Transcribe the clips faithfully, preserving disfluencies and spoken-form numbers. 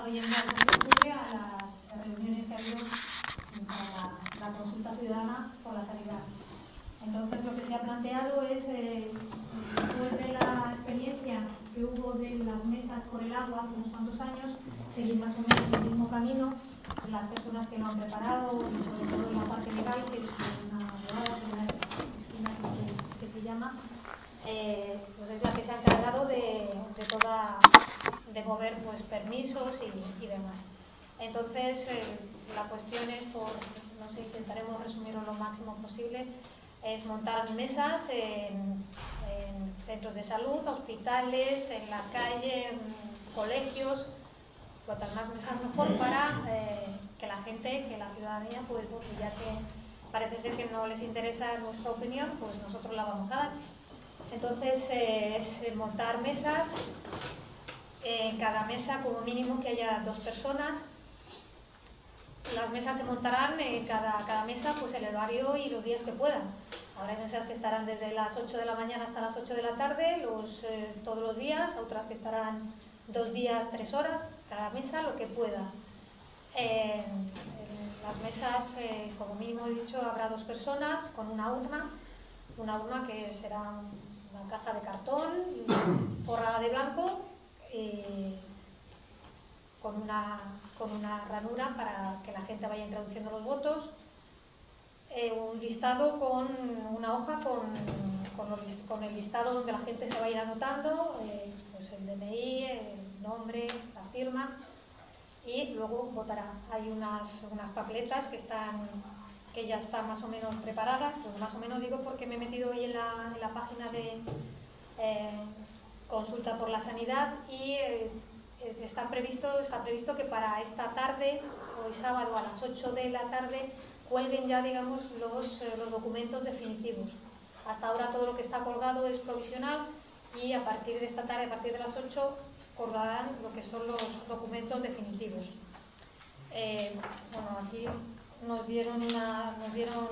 estado yendo al mes de octubre a las reuniones que ha habido para la, la consulta ciudadana por la sanidad. Entonces, lo que se ha planteado es, eh, después de la experiencia que hubo de las mesas por el agua hace unos cuantos años, seguir más o menos el mismo camino. Las personas que lo han preparado, y sobre todo en la parte legal, que es una abogada, una esquina que, que se llama, eh, pues es la que se ha encargado de, de toda de mover pues permisos y, y demás. Entonces, eh, la cuestión es, por, no sé, intentaremos resumirlo lo máximo posible, es montar mesas en, en centros de salud, hospitales, en la calle, en colegios, cuantas más mesas mejor, para eh, que la gente, que la ciudadanía, pues, pues ya que parece ser que no les interesa nuestra opinión, pues nosotros la vamos a dar. Entonces, eh, es montar mesas, en cada mesa como mínimo que haya dos personas. Las mesas se montarán en cada, cada mesa pues el horario y los días que puedan. Habrá mesas que estarán desde las ocho de la mañana hasta las ocho de la tarde, los, eh, todos los días, otras que estarán dos días, tres horas, cada mesa lo que pueda. Eh, en las mesas, eh, como mínimo he dicho, habrá dos personas con una urna, una urna que será una caja de cartón forrada de blanco, eh, con una, con una ranura para que la gente vaya introduciendo los votos, eh, un listado con una hoja con, con, los, con el listado donde la gente se va a ir anotando, eh, pues el D N I, el nombre, la firma, y luego votará. Hay unas, unas papeletas que están que ya están más o menos preparadas, pues más o menos digo porque me he metido hoy en la, en la página de eh, Consulta por la Sanidad y eh, Está previsto, está previsto que para esta tarde, hoy sábado a las ocho de la tarde, cuelguen ya, digamos, los, eh, los documentos definitivos. Hasta ahora todo lo que está colgado es provisional y a partir de esta tarde, a partir de las ocho, colgarán lo que son los documentos definitivos. Eh, bueno, aquí nos dieron una, nos dieron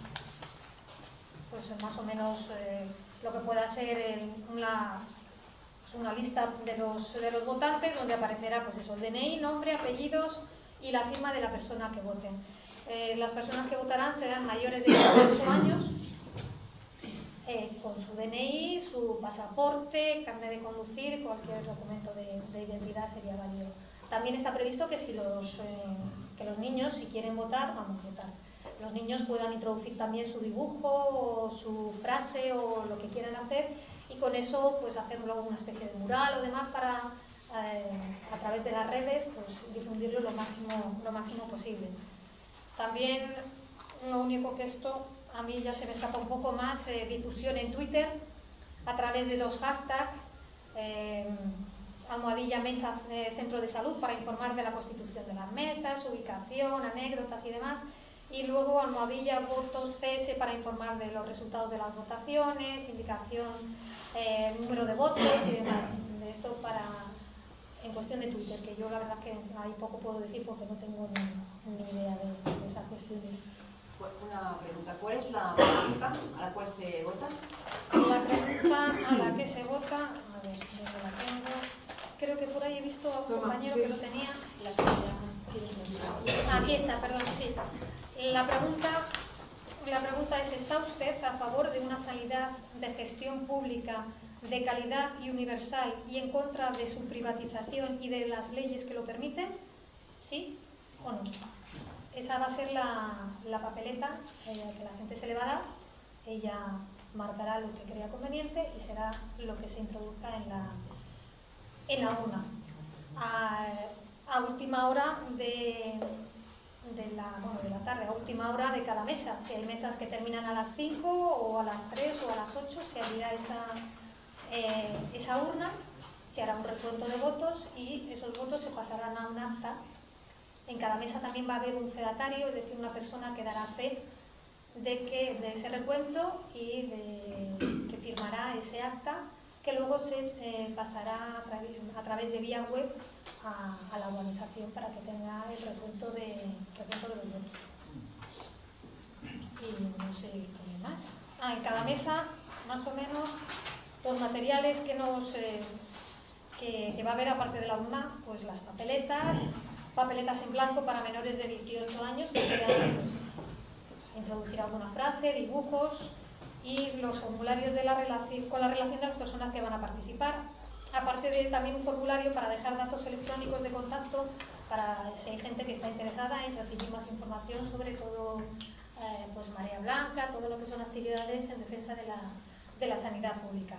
pues más o menos eh, lo que pueda ser el, una una lista de los, de los votantes donde aparecerá pues eso, el D N I, nombre, apellidos y la firma de la persona que voten. Eh, las personas que votarán serán mayores de dieciocho años, eh, con su D N I, su pasaporte, carnet de conducir, cualquier documento de, de identidad sería válido. También está previsto que si los, eh, que los niños, si quieren votar, vamos a votar. Los niños puedan introducir también su dibujo o su frase o lo que quieran hacer, y con eso pues hacer luego una especie de mural o demás para eh, a través de las redes pues difundirlo lo máximo, lo máximo posible. También lo único que esto a mí ya se me escapa un poco más, eh, difusión en Twitter a través de dos hashtags, eh, almohadilla mesa eh, centro de salud para informar de la constitución de las mesas, ubicación, anécdotas y demás, y luego almohadilla votos C S para informar de los resultados de las votaciones, indicación, eh, número de votos y demás. De esto para en cuestión de Twitter, que yo la verdad que ahí poco puedo decir porque no tengo ni, ni idea de, de esas cuestiones. Una pregunta, ¿cuál es la pregunta a la cual se vota? La pregunta a la que se vota, a ver, desde la tengo, creo que por ahí he visto a un compañero que lo tenía. Aquí está, perdón, sí. La pregunta, la pregunta es: ¿está usted a favor de una sanidad de gestión pública de calidad y universal y en contra de su privatización y de las leyes que lo permiten? ¿Sí o no? Esa va a ser la, la papeleta eh, que la gente se le va a dar. Ella marcará lo que crea conveniente y será lo que se introduzca en la, en la urna. A, a última hora de, de, la, bueno, de la tarde, a última hora de cada mesa. Si hay mesas que terminan a las cinco o a las tres o a las ocho, se abrirá esa, eh, esa urna, se hará un recuento de votos y esos votos se pasarán a un acta. En cada mesa también va a haber un fedatario, es decir, una persona que dará fe de, que, de ese recuento y de, que firmará ese acta, que luego se eh, pasará a, tra a través de vía web a, a la organización para que tenga el recuento de, recuento de los votos. Y no sé qué más. Ah, en cada mesa, más o menos, los materiales que nos... Eh, que, que va a haber, aparte de la urna, pues las papeletas, papeletas en blanco para menores de dieciocho años que quieran introducir alguna frase, dibujos, y los formularios de la relación, con la relación de las personas que van a participar. Aparte de también un formulario para dejar datos electrónicos de contacto para si hay gente que está interesada en recibir más información sobre todo, eh, pues Marea Blanca, todo lo que son actividades en defensa de la, de la sanidad pública.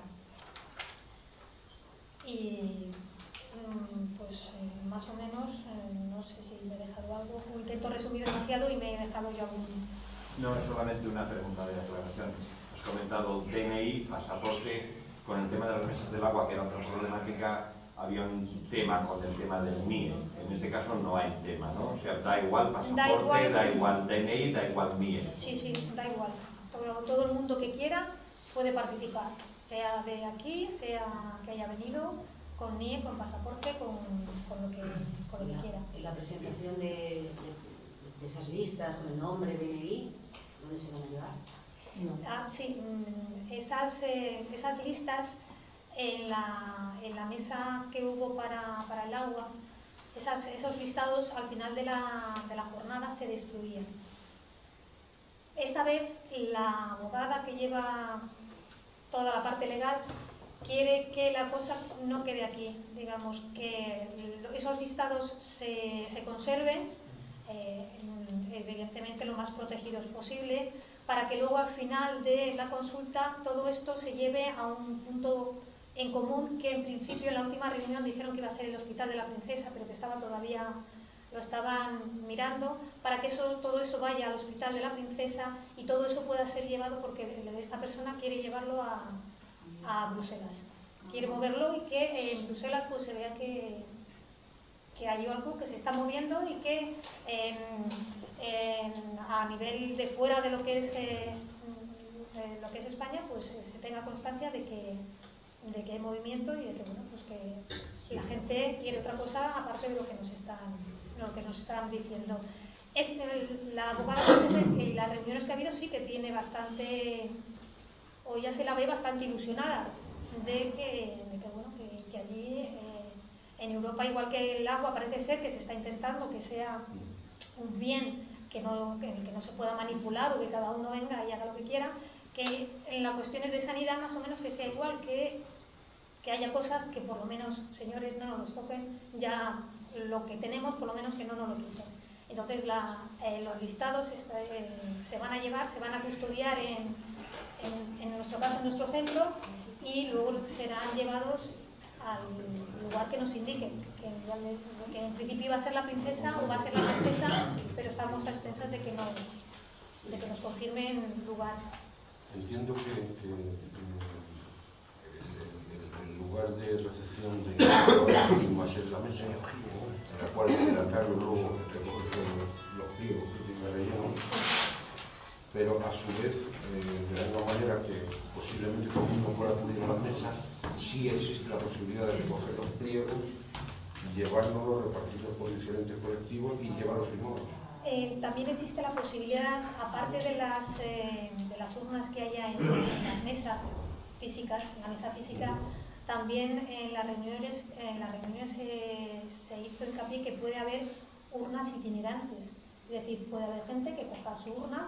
Y pues eh, más o menos, eh, no sé si me he dejado algo, o intento resumir demasiado y me he dejado yo algún... No, es solamente una pregunta de aclaración. Has comentado D N I, pasaporte, con el tema de las mesas del agua, que era otra problemática, había un tema con el tema del M I E. En este caso no hay tema, ¿no? O sea, da igual pasaporte, da igual, da igual D N I, da igual M I E. Sí, sí, da igual. Todo, todo el mundo que quiera puede participar, sea de aquí, sea que haya venido con M I E, con pasaporte, con, con lo que, con lo que la, quiera. La presentación de, de, de esas listas con el nombre, D N I, ¿dónde se van a llevar? No. Ah, sí, esas, eh, esas listas en la, en la mesa que hubo para, para el agua, esas, esos listados al final de la, de la jornada se destruían. Esta vez la abogada que lleva toda la parte legal quiere que la cosa no quede aquí, digamos, que esos listados se, se conserven, eh, evidentemente lo más protegidos posible, para que luego al final de la consulta todo esto se lleve a un punto en común, que en principio en la última reunión dijeron que iba a ser el Hospital de la Princesa, pero que estaba todavía, lo estaban mirando, para que eso, todo eso vaya al Hospital de la Princesa y todo eso pueda ser llevado, porque esta persona quiere llevarlo a, a Bruselas, quiere moverlo y que en Bruselas pues se vea que, que hay algo que se está moviendo y que en, en, a nivel de fuera de lo que es eh, lo que es España, pues se tenga constancia de que, de que hay movimiento y de que, bueno, pues que la gente quiere otra cosa aparte de lo que nos están, lo que nos están diciendo. Este, la abogada y las reuniones que ha habido sí que tiene bastante, o ya se la ve bastante ilusionada de que, de que, bueno, que, que allí eh, en Europa, igual que el agua, parece ser que se está intentando que sea un bien que no, que, que no se pueda manipular o que cada uno venga y haga lo que quiera, que en las cuestiones de sanidad más o menos que sea igual, que, que haya cosas que por lo menos, señores, no nos los toquen, ya lo que tenemos por lo menos que no nos lo quiten. Entonces la, eh, los listados está, eh, se van a llevar, se van a custodiar en, en, en nuestro caso en nuestro centro y luego serán llevados al lugar que nos indiquen, que, que en principio iba a ser la princesa o va a ser la princesa, pero estamos a expensas de que nos, de que nos confirmen lugar. Entiendo que, que el, el lugar de recepción de va a ser la mesa en la cual el alcalde luego recoge los, los pliegos que tiene relleno, pero a su vez, eh, de la misma manera que posiblemente todo el mundo pueda acudir a las mesas, sí existe la posibilidad de recoger los pliegos, llevárnoslos, repartirlos por diferentes colectivos y llevarlos firmados. Eh, también existe la posibilidad, aparte de las, eh, de las urnas que haya en, en las mesas físicas, en la mesa física, también en las reuniones, en las reuniones eh, se hizo hincapié que puede haber urnas itinerantes, es decir, puede haber gente que coja su urna,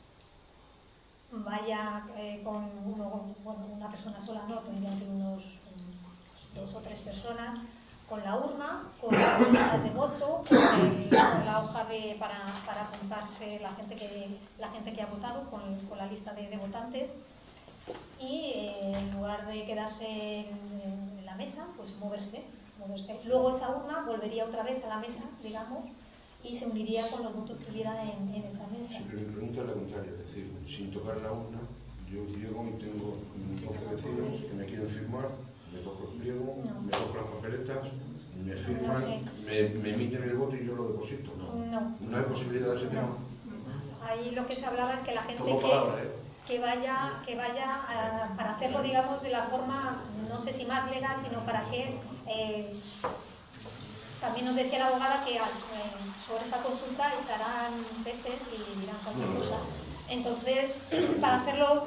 vaya eh, con uno, bueno, una persona sola, no, tendrían que unos, unos dos o tres personas, con la urna, con las hojas de voto, con, el, con la hoja de, para, para apuntarse la gente que, la gente que ha votado, con, con la lista de, de votantes, y eh, en lugar de quedarse en, en la mesa, pues moverse, moverse. Luego esa urna volvería otra vez a la mesa, digamos, y se uniría con los votos que hubiera en, en esa mesa. Sí, pero mi pregunta es la contraria, es decir, sin tocar la urna, yo llego y tengo doce vecinos que me quieren firmar, me cojo el pliego, no. me cojo las papeletas, me firman, no sé. me, me emiten el voto y yo lo deposito. No, no, no hay posibilidad de ese tema. Ahí lo que se hablaba es que la gente que, palabra, ¿eh? que vaya, que vaya a, para hacerlo, digamos, de la forma, no sé si más legal, sino para que eh, también nos decía la abogada que eh, sobre esa consulta echarán pestes y dirán cualquier cosa. Entonces, para hacerlo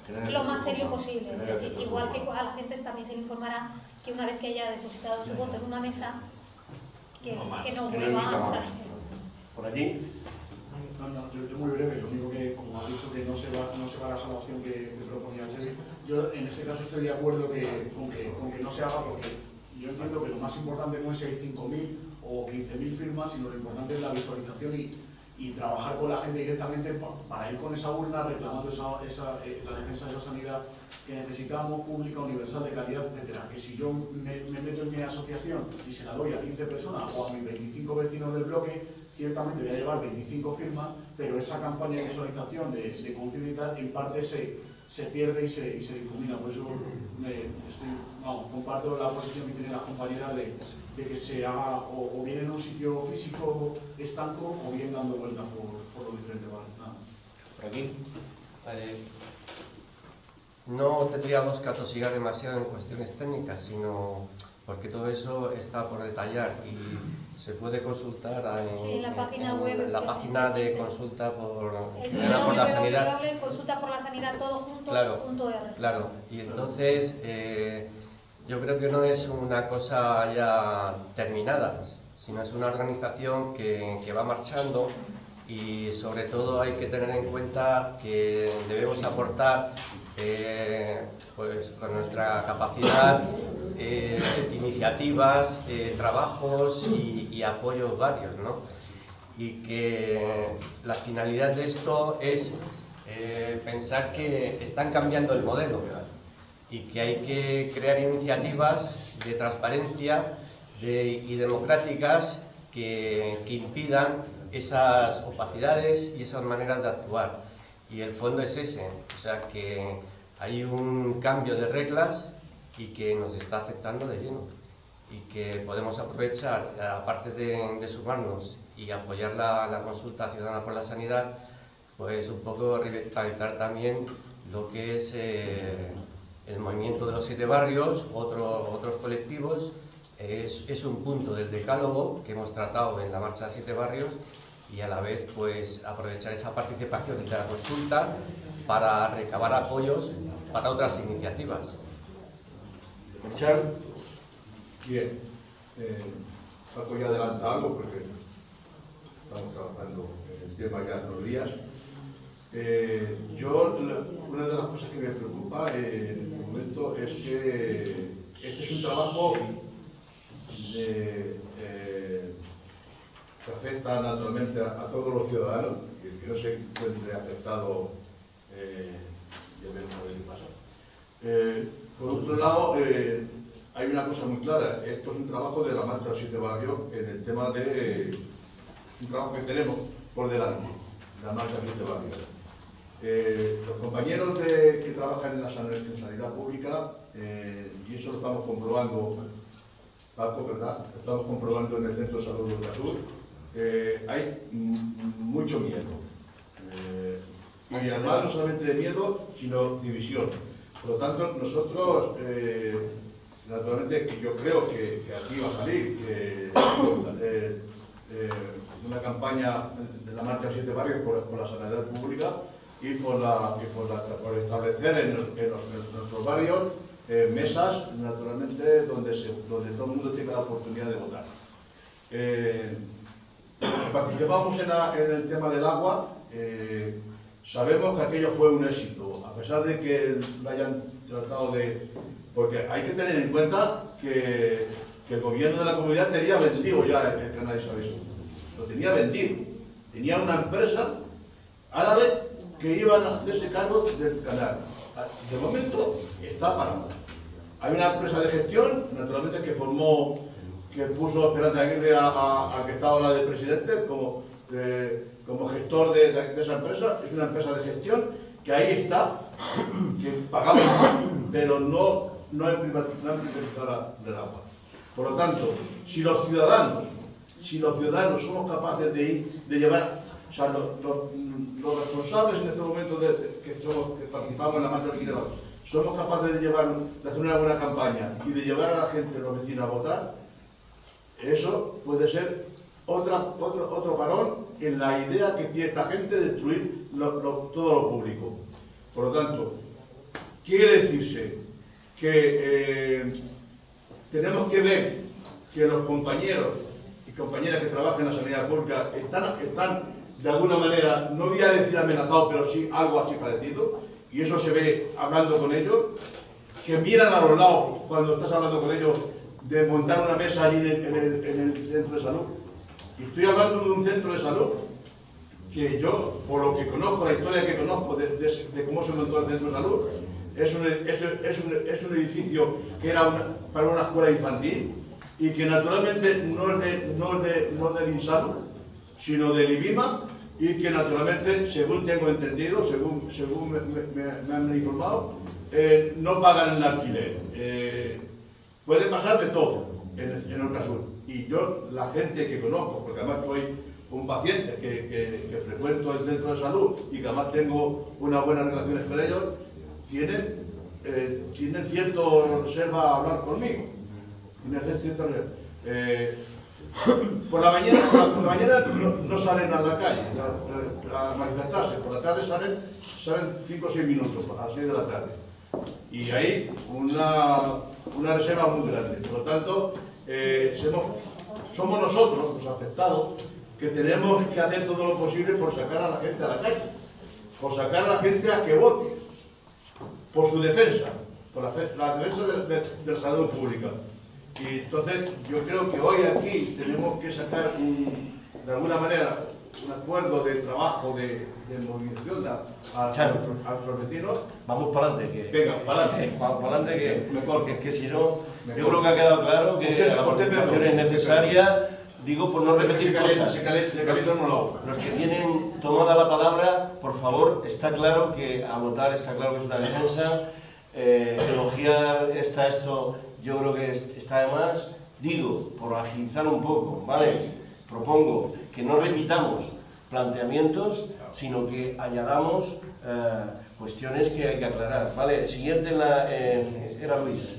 lo más serio posible. Genera Es decir, cierto igual que flujo. a la gente también se le informará que una vez que haya depositado su voto en una mesa, que No más. que no Que no vuelva emita a más. votar. Por allí, No, no, yo, yo muy breve, lo único que, como ha dicho, que no se va, no se va a la opción que, que proponía Chevy, yo en ese caso estoy de acuerdo que, con, que, con que no se haga, porque yo entiendo que lo más importante no es si hay cinco mil o quince mil firmas, sino lo importante es la visualización y, y trabajar con la gente directamente pa, para ir con esa urna reclamando esa, esa, eh, la defensa de esa sanidad que necesitamos, pública, universal, de calidad, etcétera. Que si yo me, me meto en mi asociación y se la doy a quince personas o a mis veinticinco vecinos del bloque, ciertamente voy a llevar veinticinco firmas, pero esa campaña de visualización, de, de conciencia y tal, en parte se, se pierde y se, y se difumina. Por eso me, estoy, vamos, comparto la posición que tienen las compañeras de, de que se haga o, o bien en un sitio físico estanco o bien dando vueltas por, por los diferentes barrios. Nada. por aquí. Eh, no tendríamos que atosigar demasiado en cuestiones técnicas, sino porque todo eso está por detallar y se puede consultar en, Sí, en la página en web la que página de existe. consulta por, Es generada por la sanidad. consulta por la sanidad todo junto Claro, punto R. claro. Y entonces eh, yo creo que no es una cosa ya terminada, sino es una organización que, que va marchando. Y sobre todo hay que tener en cuenta que debemos aportar eh, pues con nuestra capacidad eh, iniciativas, eh, trabajos y, y apoyos varios, ¿no? Y que la finalidad de esto es eh, pensar que están cambiando el modelo y que hay que crear iniciativas de transparencia de, y democráticas que, que impidan esas opacidades y esas maneras de actuar. Y el fondo es ese, o sea que hay un cambio de reglas y que nos está afectando de lleno. Y que podemos aprovechar, aparte de, de sumarnos y apoyar la, la consulta ciudadana por la sanidad, pues un poco revitalizar también lo que es eh, el movimiento de los siete barrios, otro, otros colectivos. Es, es un punto del decálogo que hemos tratado en la marcha de siete barrios y a la vez pues aprovechar esa participación de la consulta para recabar apoyos para otras iniciativas. Marchar, bien, eh, Paco ya adelanta algo porque estamos trabajando en el tema ya dos días. Eh, yo, la, una de las cosas que me preocupa eh, en este momento es que este es un trabajo de, eh, que afecta naturalmente a, a todos los ciudadanos, que, que no se encuentre afectado, eh, ya veremos a ver qué pasa. Eh, por otro lado, eh, hay una cosa muy clara, esto es un trabajo de la marcha de siete barrios en el tema de un trabajo que tenemos por delante, la marcha de siete barrios. Eh, los compañeros de, que trabajan en la en sanidad pública, eh, y eso lo estamos comprobando, Paco, ¿verdad? Lo estamos comprobando en el Centro de Salud de Ultrasur, eh, hay mucho miedo. Eh, y además no solamente de miedo, sino división. Por lo tanto, nosotros, eh, naturalmente, que yo creo que, que aquí va a salir que, eh, eh, una campaña de la marcha de siete barrios por, por la sanidad pública y por, la, y por, la, por establecer en, los, en, los, en nuestros barrios eh, mesas, naturalmente, donde, se, donde todo el mundo tenga la oportunidad de votar. Eh, participamos en, la, en el tema del agua. Eh, sabemos que aquello fue un éxito, a pesar de que lo hayan tratado de... Porque hay que tener en cuenta que, que el gobierno de la comunidad tenía vendido ya el, el canal de Sabeso. Lo tenía vendido. Tenía una empresa árabe que iban a hacerse cargo del canal. De momento está parado. Hay una empresa de gestión, naturalmente, que formó, que puso a Esperanza Aguirre a, a, a que está ahora de presidente como, de, como gestor de, de, de esa empresa. Es una empresa de gestión que ahí está, que pagamos, pero no, no es privatizada del agua. Por lo tanto, si los ciudadanos, si los ciudadanos somos capaces de ir, de llevar, o sea, los, los, los responsables en este momento de, de, que, somos, que participamos en la marcha de agua, somos capaces de llevar, de hacer una buena campaña y de llevar a la gente, a los vecinos a votar, eso puede ser otra, otro, otro parón en la idea que tiene esta gente de destruir lo, lo, todo lo público. Por lo tanto, quiere decirse que eh, tenemos que ver que los compañeros y compañeras que trabajan en la sanidad pública están, están de alguna manera, no voy a decir amenazados, pero sí algo así parecido, y eso se ve hablando con ellos, que miran a los lados cuando estás hablando con ellos de montar una mesa allí en el, en el, en el centro de salud. Y estoy hablando de un centro de salud que yo, por lo que conozco, la historia que conozco de, de, de cómo se montó el centro de salud, es un, es, es un, es un edificio que era una, para una escuela infantil y que naturalmente no es, de, no es, de, no es del INSALU, sino del IBIMA, y que naturalmente, según tengo entendido, según, según me, me, me han informado, eh, no pagan el alquiler. Eh, puede pasar de todo en, en el caso. Y yo, la gente que conozco, porque además soy un paciente que, que, que frecuento el centro de salud y que además tengo unas buenas relaciones con ellos, tienen, eh, tienen cierto reserva a hablar conmigo. Tienen cierta reserva. Eh, por la mañana, por la, por la mañana no, no salen a la calle a, a manifestarse, por la tarde salen salen cinco o seis minutos, a las seis de la tarde. Y hay una, una reserva muy grande. Por lo tanto, eh, somos, somos nosotros, los afectados, que tenemos que hacer todo lo posible por sacar a la gente a la calle, por sacar a la gente a que vote, por su defensa, por la, la defensa de, de, de la salud pública. Y entonces yo creo que hoy aquí tenemos que sacar un, de alguna manera un acuerdo de trabajo, de, de movilización a, a, a, a los vecinos. Vamos para adelante. Que, Venga, para adelante. Para adelante, que, mejor. que, es que si no, Mejor. yo creo que ha quedado claro que Usted, la usted participación es necesaria. Digo, por no repetir se calienta, cosas. se calienta, se calienta no la boca. Los que tienen tomada la palabra, por favor, está claro que a votar está claro que es una defensa. Eh, elogiar esta, esto, yo creo que está de más. Digo, por agilizar un poco, ¿vale? Propongo que no repitamos planteamientos, sino que añadamos eh, cuestiones que hay que aclarar, ¿vale? Siguiente en la, eh, era Luis.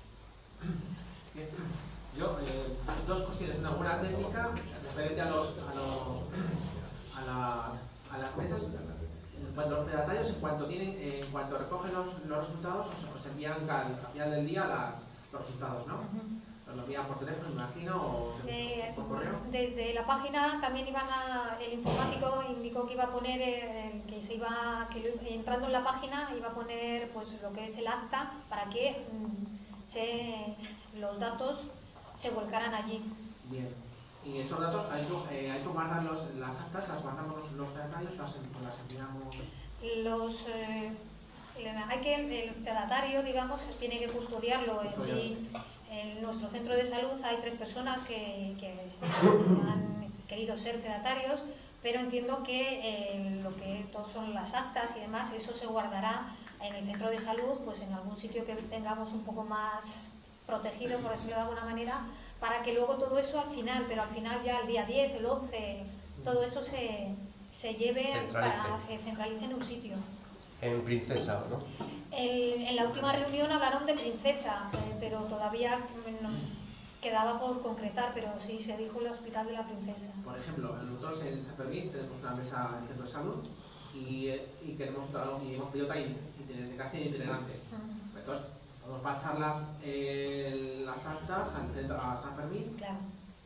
Bien. Yo, eh, dos cuestiones, una buena técnica referente a los, a los a las, a las mesas. En cuanto a los fedatarios, en cuanto tienen, eh, en cuanto recogen los, los resultados, os, os envían al, al final del día las, los resultados, ¿no? Os lo envían por teléfono, me imagino, o Eh, por correo. desde la página también iban a, el informático indicó que iba a poner eh, que se iba que entrando en la página iba a poner pues lo que es el acta para que mm, se, los datos se volcaran allí. Bien. Y esos datos hay que, eh, hay que guardar los, las actas, las guardamos los, los fedatarios, las, las enviamos. Los eh, hay que el fedatario, digamos, tiene que custodiarlo. En sí, en nuestro centro de salud hay tres personas que, que han querido ser fedatarios, pero entiendo que eh, lo que todos son las actas y demás, eso se guardará en el centro de salud, pues en algún sitio que tengamos un poco más protegido, por decirlo de alguna manera, para que luego todo eso al final, pero al final ya el día diez, el once, todo eso se, se lleve para se centralice en un sitio. En Princesa, ¿no? El, en la última reunión hablaron de Princesa, eh, pero todavía no, quedaba por concretar, pero sí se dijo el Hospital de la Princesa. Por ejemplo, nosotros en San Fermín tenemos una mesa en el centro de salud y, y queremos y hemos pedido también identificación itinerante. Uh-huh. Entonces, podemos pasar las, eh, las actas al centro, a San Fermín. Claro.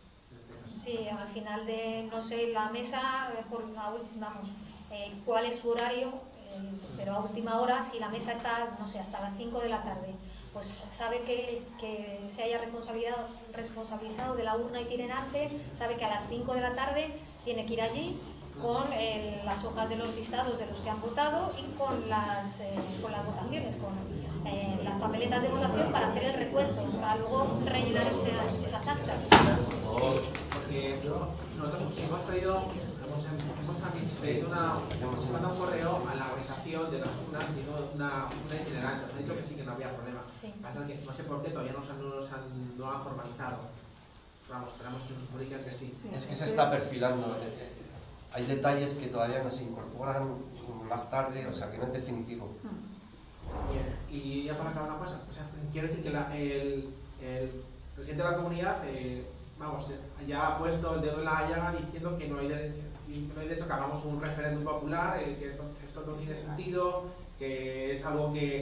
Sí, al final de, no sé, la mesa, eh, por, vamos, eh, cuál es su horario, eh, pero a última hora, si la mesa está, no sé, hasta las cinco de la tarde, pues sabe que, que se haya responsabilizado, responsabilizado de la urna itinerante, sabe que a las cinco de la tarde tiene que ir allí con eh, las hojas de los listados de los que han votado y con las, eh, con las votaciones, con eh, las papeletas de votación para hacer el recuento, para luego rellenar esas, esas actas. Sí, porque nosotros si hemos pedido, hemos, hemos también pedido una, hemos mandado un correo a la organización de las urnas, una, una itinerante, nos han dicho que sí, que no había problema. Sí. Pasa que no sé por qué todavía no, no nos han, no han formalizado. Vamos, esperamos que nos comuniquen que sí. Es que se está perfilando. Hay detalles que todavía no se incorporan más tarde, o sea que no es definitivo. Bien, y ya para acabar una cosa, o sea, quiero decir que la, el, el presidente de la comunidad, eh, vamos, ya ha puesto el dedo en la llaga diciendo que no hay, de, no hay derecho a que hagamos un referéndum popular, eh, que esto, esto no tiene sentido, que es algo que,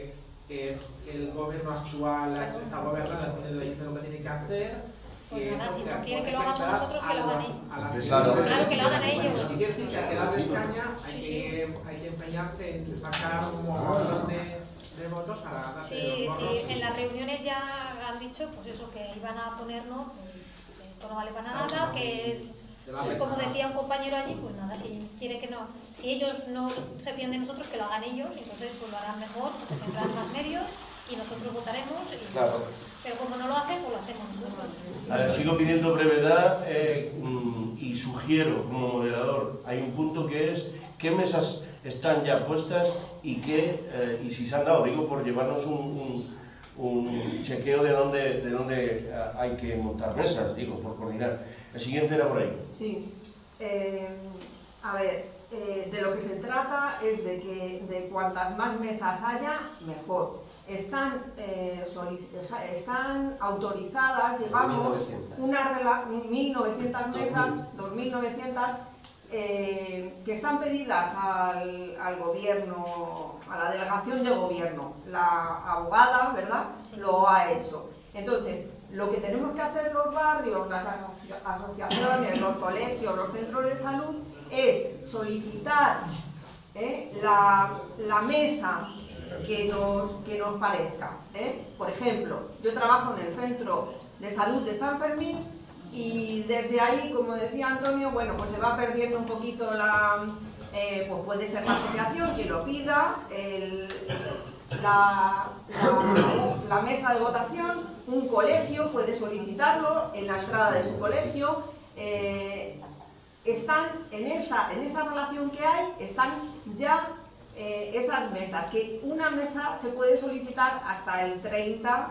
que el gobierno actual está gobernando, le dice lo que tiene que hacer. Pues nada, si no entonces, quiere que lo hay hagamos esperar nosotros, que lo a hagan la- ellos. a las- Claro. Claro que lo hagan ellos. Si quiere decir que hay que darles caña, hay, Sí, sí. que, hay que empeñarse en sacar un montón de, de votos para ganarse Sí, los sí, votos. en las reuniones ya han dicho, pues eso, que iban a ponernos, que esto no vale para nada, que es, pues como decía un compañero allí, pues nada, si quiere que no, si ellos no se fían de nosotros, que lo hagan ellos, y entonces pues lo harán mejor, porque tendrán más medios, y nosotros votaremos, y, Claro. pero como no lo hacen, pues lo hacemos nosotros. A ver, sigo pidiendo brevedad eh, mm, y sugiero como moderador, hay un punto que es qué mesas están ya puestas y qué, eh, y si se han dado, digo por llevarnos un, un, un chequeo de dónde, de dónde eh, hay que montar mesas, digo, por coordinar. El siguiente era por ahí. Sí. Eh, a ver, eh, de lo que se trata es de que de cuantas más mesas haya, mejor. Están, eh, solic- o sea, están autorizadas, digamos, una rela- mil novecientas mesas, dos mil novecientas, eh, que están pedidas al, al gobierno, a la delegación de gobierno. La abogada, ¿verdad?, lo ha hecho. Entonces, lo que tenemos que hacer los barrios, las asoci- asociaciones, los colegios, los centros de salud, es solicitar ¿eh? la, la mesa que nos, que nos parezca. ¿eh? Por ejemplo, yo trabajo en el Centro de Salud de San Fermín y desde ahí, como decía Antonio, bueno, pues se va perdiendo un poquito la... Eh, pues puede ser la asociación quien lo pida, el, la, la, la mesa de votación, un colegio puede solicitarlo en la entrada de su colegio. Eh, están en esa, en esa relación que hay, están ya eh, esas mesas, que una mesa se puede solicitar hasta el treinta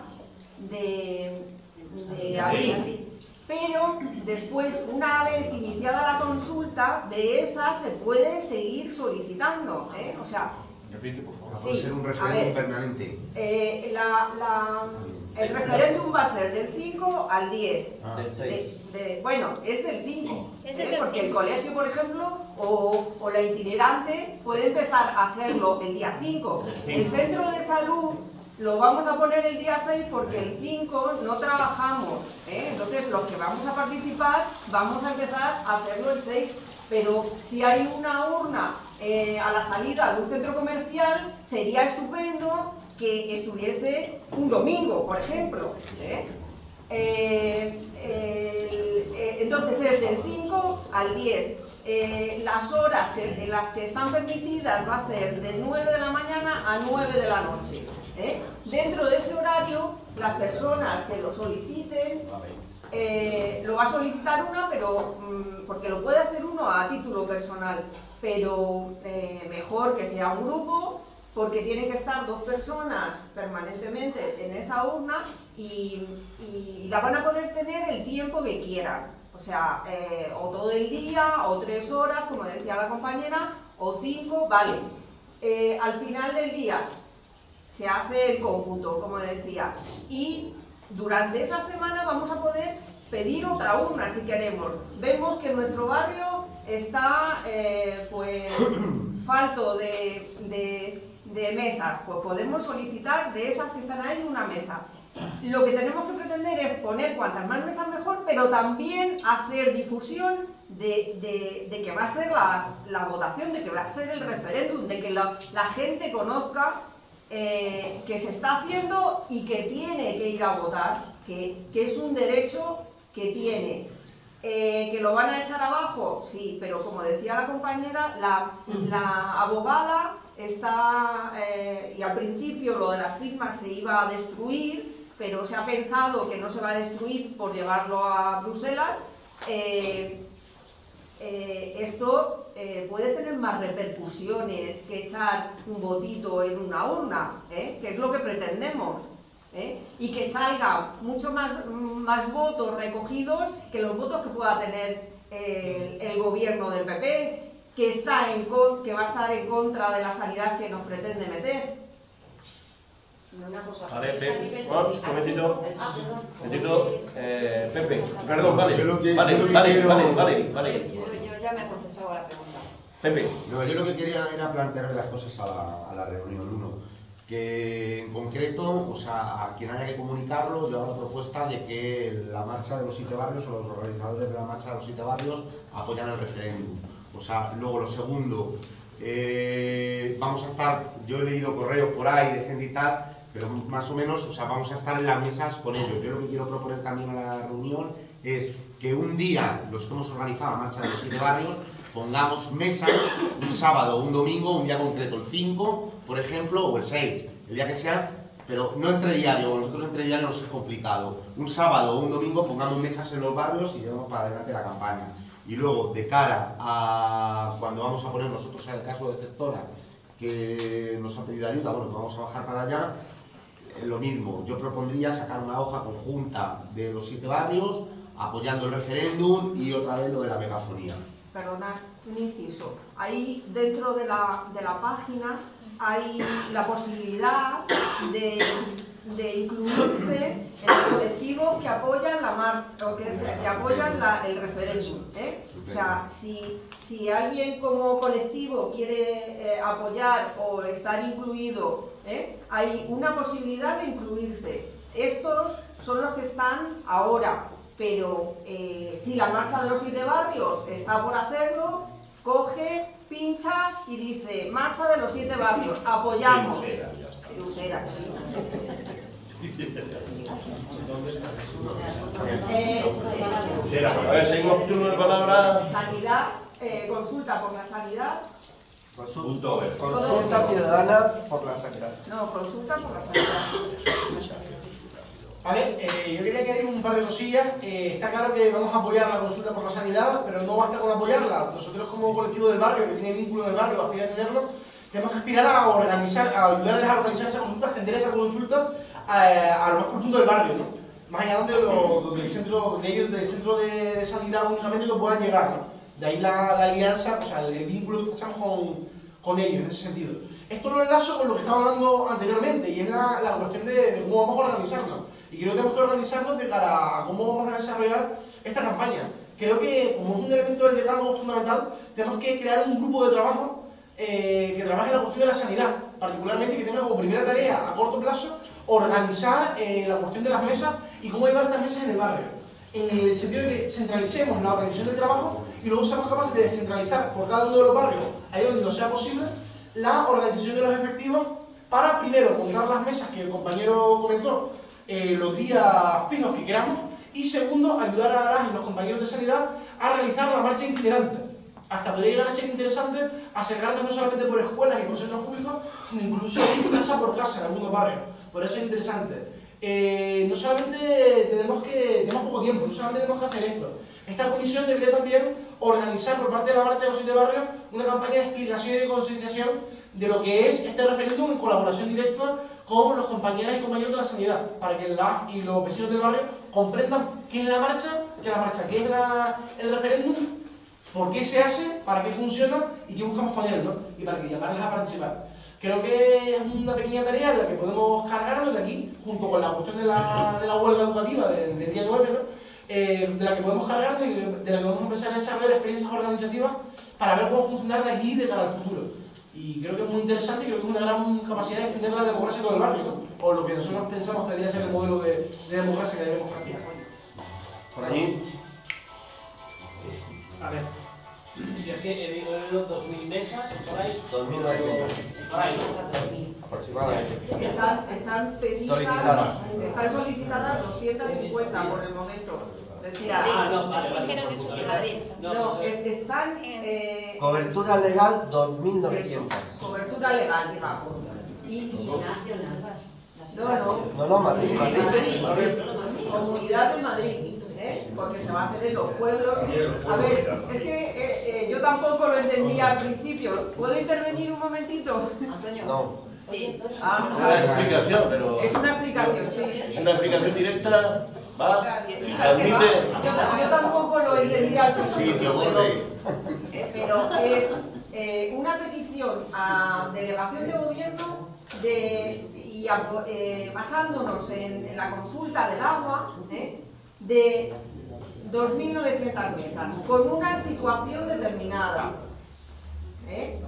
de, de abril. Pero después, una vez iniciada la consulta, de esa se puede seguir solicitando. ¿eh? O sea, Repite, por favor. sí, Puede ser un a referéndum ver, permanente. eh, la, la, el referéndum va a ser del cinco al diez. Ah. Del seis. De- de- bueno, es del cinco. Es ¿eh? desde el Porque el cinco. colegio, por ejemplo, o, o la itinerante puede empezar a hacerlo el día cinco. El centro de salud lo vamos a poner el día seis porque el cinco no trabajamos. ¿eh? Entonces, los que vamos a participar, vamos a empezar a hacerlo el seis. Pero si hay una urna eh, a la salida de un centro comercial, sería estupendo que estuviese un domingo, por ejemplo. ¿eh? Eh, el- eh, entonces es del cinco al diez. Eh, las horas que, en las que están permitidas va a ser de nueve de la mañana a nueve de la noche. ¿eh? Dentro de ese horario, las personas que lo soliciten, eh, lo va a solicitar una, pero mm, porque lo puede hacer uno a título personal, pero eh, mejor que sea un grupo, porque tienen que estar dos personas permanentemente en esa urna y, y la van a poder tener el tiempo que quieran. O sea, eh, o todo el día, o tres horas, como decía la compañera, o cinco, vale. Eh, al final del día se hace el cómputo, como decía, y durante esa semana vamos a poder pedir otra urna si queremos. Vemos que nuestro barrio está eh, pues falto de, de, de mesas, pues podemos solicitar de esas que están ahí una mesa. Lo que tenemos que pretender es poner cuantas más mesas mejor, pero también hacer difusión de, de, de que va a ser la, la votación, de que va a ser el referéndum, de que la, la gente conozca eh, que se está haciendo y que tiene que ir a votar, que, que es un derecho que tiene. Eh, ¿Que lo van a echar abajo? Sí, pero como decía la compañera, la, la abogada está, eh, y al principio lo de las firmas se iba a destruir, pero se ha pensado que no se va a destruir por llevarlo a Bruselas. Eh, eh, esto eh, puede tener más repercusiones que echar un votito en una urna, ¿eh? que es lo que pretendemos. ¿eh? Y que salgan mucho más, más votos recogidos que los votos que pueda tener el, el gobierno del P P, que, está en, que va a estar en contra de la sanidad que nos pretende meter. Una cosa. Vale, a Pepe, nivel- vamos, un momentito. Ah, perdón. Un momentito, eh, Pepe, perdón, vale, Yo lo que- vale, yo lo que vale, quiero- vale, vale, vale. Yo, yo ya me he contestado a la pregunta. Pepe, No, yo lo que quería era plantearle las cosas a la, a la reunión. Uno, que en concreto, o sea, a quien haya que comunicarlo, yo hago la propuesta de que la marcha de los siete barrios o los organizadores de la marcha de los siete barrios apoyan el referéndum. O sea, luego lo segundo, eh, vamos a estar, yo he leído correos por ahí de gente y tal, pero más o menos, o sea, vamos a estar en las mesas con ellos. Yo lo que quiero proponer también a la reunión es que un día, los que hemos organizado la marcha de los siete barrios, pongamos mesas un sábado o un domingo, un día concreto, el cinco, por ejemplo, o el seis, el día que sea, pero no entre diario, nosotros entre diario nos es complicado. Un sábado o un domingo pongamos mesas en los barrios y llevamos para adelante la campaña. Y luego, de cara a cuando vamos a poner nosotros en el caso de Cectora, que nos han pedido ayuda, bueno, pues vamos a bajar para allá, eh, lo mismo, yo propondría sacar una hoja conjunta de los siete barrios, apoyando el referéndum y otra vez lo de la megafonía. Perdonad, un inciso. Ahí dentro de la, de la página hay la posibilidad de, de incluirse en los colectivos que apoyan la marcha o que, que apoyan la, el referéndum, ¿eh? O sea, si, si alguien como colectivo quiere eh, apoyar o estar incluido, ¿eh? Hay una posibilidad de incluirse. Estos son los que están ahora. Pero eh, si la marcha de los siete barrios está por hacerlo, coge, pincha y dice, marcha de los siete barrios, apoyamos. Usera, ya está. Usera, sí. Eh, a ver, seguimos turno de palabra. Sanidad, eh, consulta por la sanidad. Consulta, consulta ciudadana por la sanidad. No, consulta por la sanidad. Vale, eh, yo quería añadir un par de cosillas. Eh, está claro que vamos a apoyar la consulta por la sanidad, pero no basta con apoyarla. Nosotros como colectivo del barrio, que tiene vínculo del barrio, aspira a tenerlo, tenemos que aspirar a organizar, a ayudarles a organizar esa consulta, a extender esa consulta a, a lo más profundo del barrio, ¿no? Más allá donde, lo, donde el centro de ellos, del centro de, de sanidad únicamente no puedan llegar, ¿no? De ahí la, la alianza, o sea, el, el vínculo que echamos con, con ellos en ese sentido. Esto lo enlazo con lo que estaba hablando anteriormente, y es la, la cuestión de, de cómo vamos a organizarnos. Y creo que tenemos que organizarnos de cara a cómo vamos a desarrollar esta campaña. Creo que, como es un elemento del diálogo fundamental, tenemos que crear un grupo de trabajo eh, que trabaje en la cuestión de la sanidad, particularmente que tenga como primera tarea a corto plazo organizar eh, la cuestión de las mesas y cómo llevar estas mesas en el barrio. En el sentido de que centralicemos la organización del trabajo y luego seamos capaces de descentralizar por cada uno de los barrios, ahí donde no sea posible, la organización de los efectivos para, primero, montar las mesas que el compañero comentó, Eh, los días fijos que queramos, y segundo, ayudar a las y los compañeros de sanidad a realizar la marcha itinerante. Hasta podría llegar a ser interesante acercarnos no solamente por escuelas y por centros públicos, sino incluso ir casa por casa en algunos barrios. Por eso es interesante. Eh, no solamente tenemos que, tenemos poco tiempo, no solamente tenemos que hacer esto. Esta comisión debería también organizar por parte de la marcha de los siete barrios una campaña de explicación y de concienciación de lo que es este referéndum en colaboración directa con los compañeros y compañeros de la sanidad, para que las y los vecinos del barrio comprendan qué es la marcha, qué es la marcha, qué es la, el referéndum, por qué se hace, para qué funciona y qué buscamos con él, ¿no? Y para que llamarles a participar. Creo que es una pequeña tarea en la que podemos cargarnos de aquí, junto con la cuestión de la, de la huelga educativa del, del día nueve, ¿no? Eh, de la que podemos cargarnos y de, de la que podemos empezar a desarrollar experiencias organizativas para ver cómo funcionar de aquí de cara al futuro. Y creo que es muy interesante y creo que es una gran capacidad de extender la democracia a todo el barrio, ¿no? O lo que nosotros pensamos que debería ser el modelo de, de democracia que debemos practicar. Por allí. A ver, yo es que he visto dos mil mesas por ahí. dos mil por ahí. Aproximadamente. Están, están pedidas, Solicitadas. están solicitadas doscientas cincuenta por el momento. Decía, Ah, no, vale, vale. Dijeron eso de Madrid. no, No, pues, es- están eh, Cobertura legal dos mil novecientos. cobertura legal, digamos. Y, y Nacional. no, no, No, no, Madrid, Madrid. Madrid, Comunidad de Madrid, ¿eh? Porque se va a hacer en los pueblos. A ver, es que eh, eh, yo tampoco lo entendía al principio. ¿Puedo intervenir un momentito? Antonio. No. Sí. Ah, no. Una explicación, pero. Es una explicación, sí. Es una explicación directa, ¿va? Que sí, Que Transmite. va. Yo, ta- yo tampoco lo entendía al principio. Sí, te borde. Pero es eh, una petición a delegación de gobierno de, y a- eh, basándonos en, en la consulta del agua, ¿eh? De dos mil novecientas mesas, con una situación determinada. ¿eh?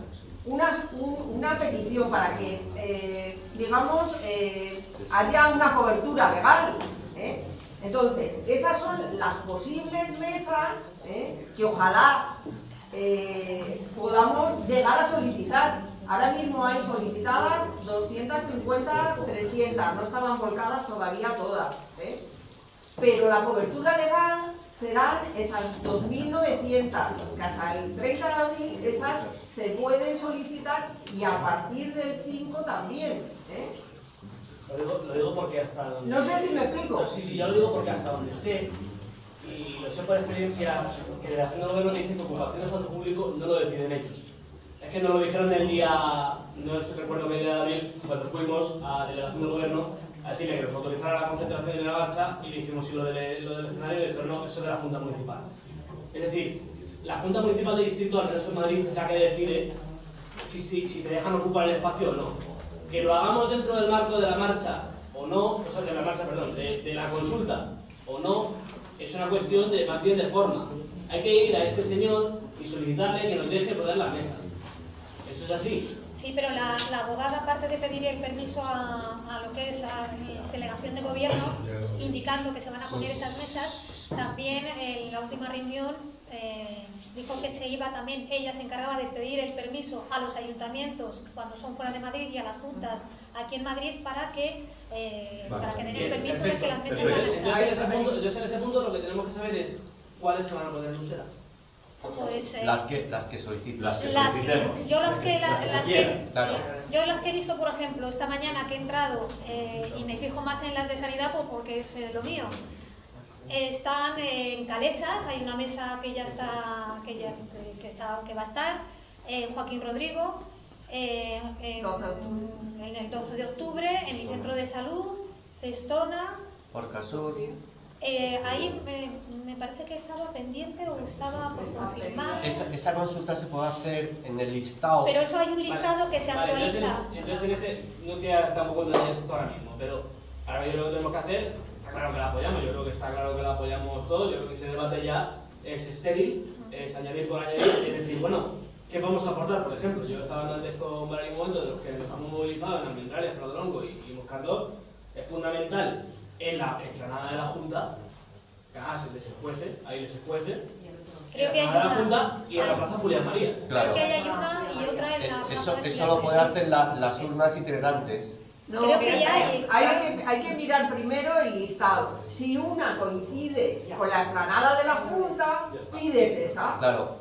una, un, una petición para que, eh, digamos, eh, haya una cobertura legal. ¿eh? Entonces, esas son las posibles mesas ¿eh? que ojalá eh, podamos llegar a solicitar. Ahora mismo hay solicitadas doscientas cincuenta, trescientas, no estaban volcadas todavía todas. ¿eh? Pero la cobertura legal serán esas dos mil novecientas, que hasta el treinta de abril esas se pueden solicitar y a partir del cinco también. ¿eh? Lo digo, lo digo porque hasta donde... No sé si me explico. No, sí, sí, yo lo digo porque hasta donde sé, y lo sé por experiencia, que la delegación de gobierno dice que ocupación de espacio público no lo deciden ellos. Es que nos lo dijeron el día, no recuerdo qué día de abril, cuando fuimos a delegación del gobierno a decirle que nos autorizara la concentración en la marcha y le dijimos si lo, de, lo del escenario y dijeron no, eso de la Junta Municipal. Es decir, la Junta Municipal de Distrito, al menos en Madrid, es la que decide si, si, si te dejan ocupar el espacio o no. Que lo hagamos dentro del marco de la marcha o no, o sea, de la marcha, perdón, de, de la consulta o no, es una cuestión de más bien de forma. Hay que ir a este señor y solicitarle que nos deje poner las mesas. Eso es así. Sí, pero la, la abogada, aparte de pedir el permiso a, a lo que es a la delegación de gobierno, indicando que se van a poner esas mesas, también en la última reunión eh, dijo que se iba también, ella se encargaba de pedir el permiso a los ayuntamientos cuando son fuera de Madrid y a las juntas aquí en Madrid para que, eh, para que den el permiso de que las mesas van a estar. Entonces, en ese punto, entonces en ese punto lo que tenemos que saber es cuáles se van a poner en usera. Pues, eh, las que las que solicitemos. Las que Las, solicitemos. yo las que, la, las que Claro. yo las que he visto, por ejemplo, esta mañana que he entrado eh, y me fijo más en las de sanidad pues porque es eh, lo mío. Están en Calesas, hay una mesa que ya está que ya que está que va a estar eh, Joaquín Rodrigo eh, en, en el doce de octubre en mi centro de salud, Sestona, Orcasur. Eh, ahí me, me parece que estaba pendiente o estaba pues confirmado. Esa, esa consulta se puede hacer en el listado. Pero eso hay un listado vale, que se vale, actualiza. Entonces, entonces en este, no queda tampoco entender esto ahora mismo, pero ahora yo lo que tenemos que hacer, está claro que la apoyamos, yo creo que está claro que la apoyamos todos, yo creo que ese debate ya es estéril, es añadir por añadir, y decir, bueno, ¿qué vamos a aportar? Por ejemplo, yo estaba hablando de esto en un momento de los que nos hemos movilizado en Almendrales, Pradolongo y, y Moscardó, es fundamental en la explanada de la Junta, que ah, se les escuece, ahí les escuece, Creo que hay en la una. Junta y en la Plaza Julián Marías. Claro. Creo que hay una y otra en la. Es- Plaza eso, de eso lo puede Julián. hacer la- las urnas itinerantes. No, Creo que ya hay- hay, que, hay que mirar primero el listado. Si una coincide con la explanada de la Junta, pides esa. Claro.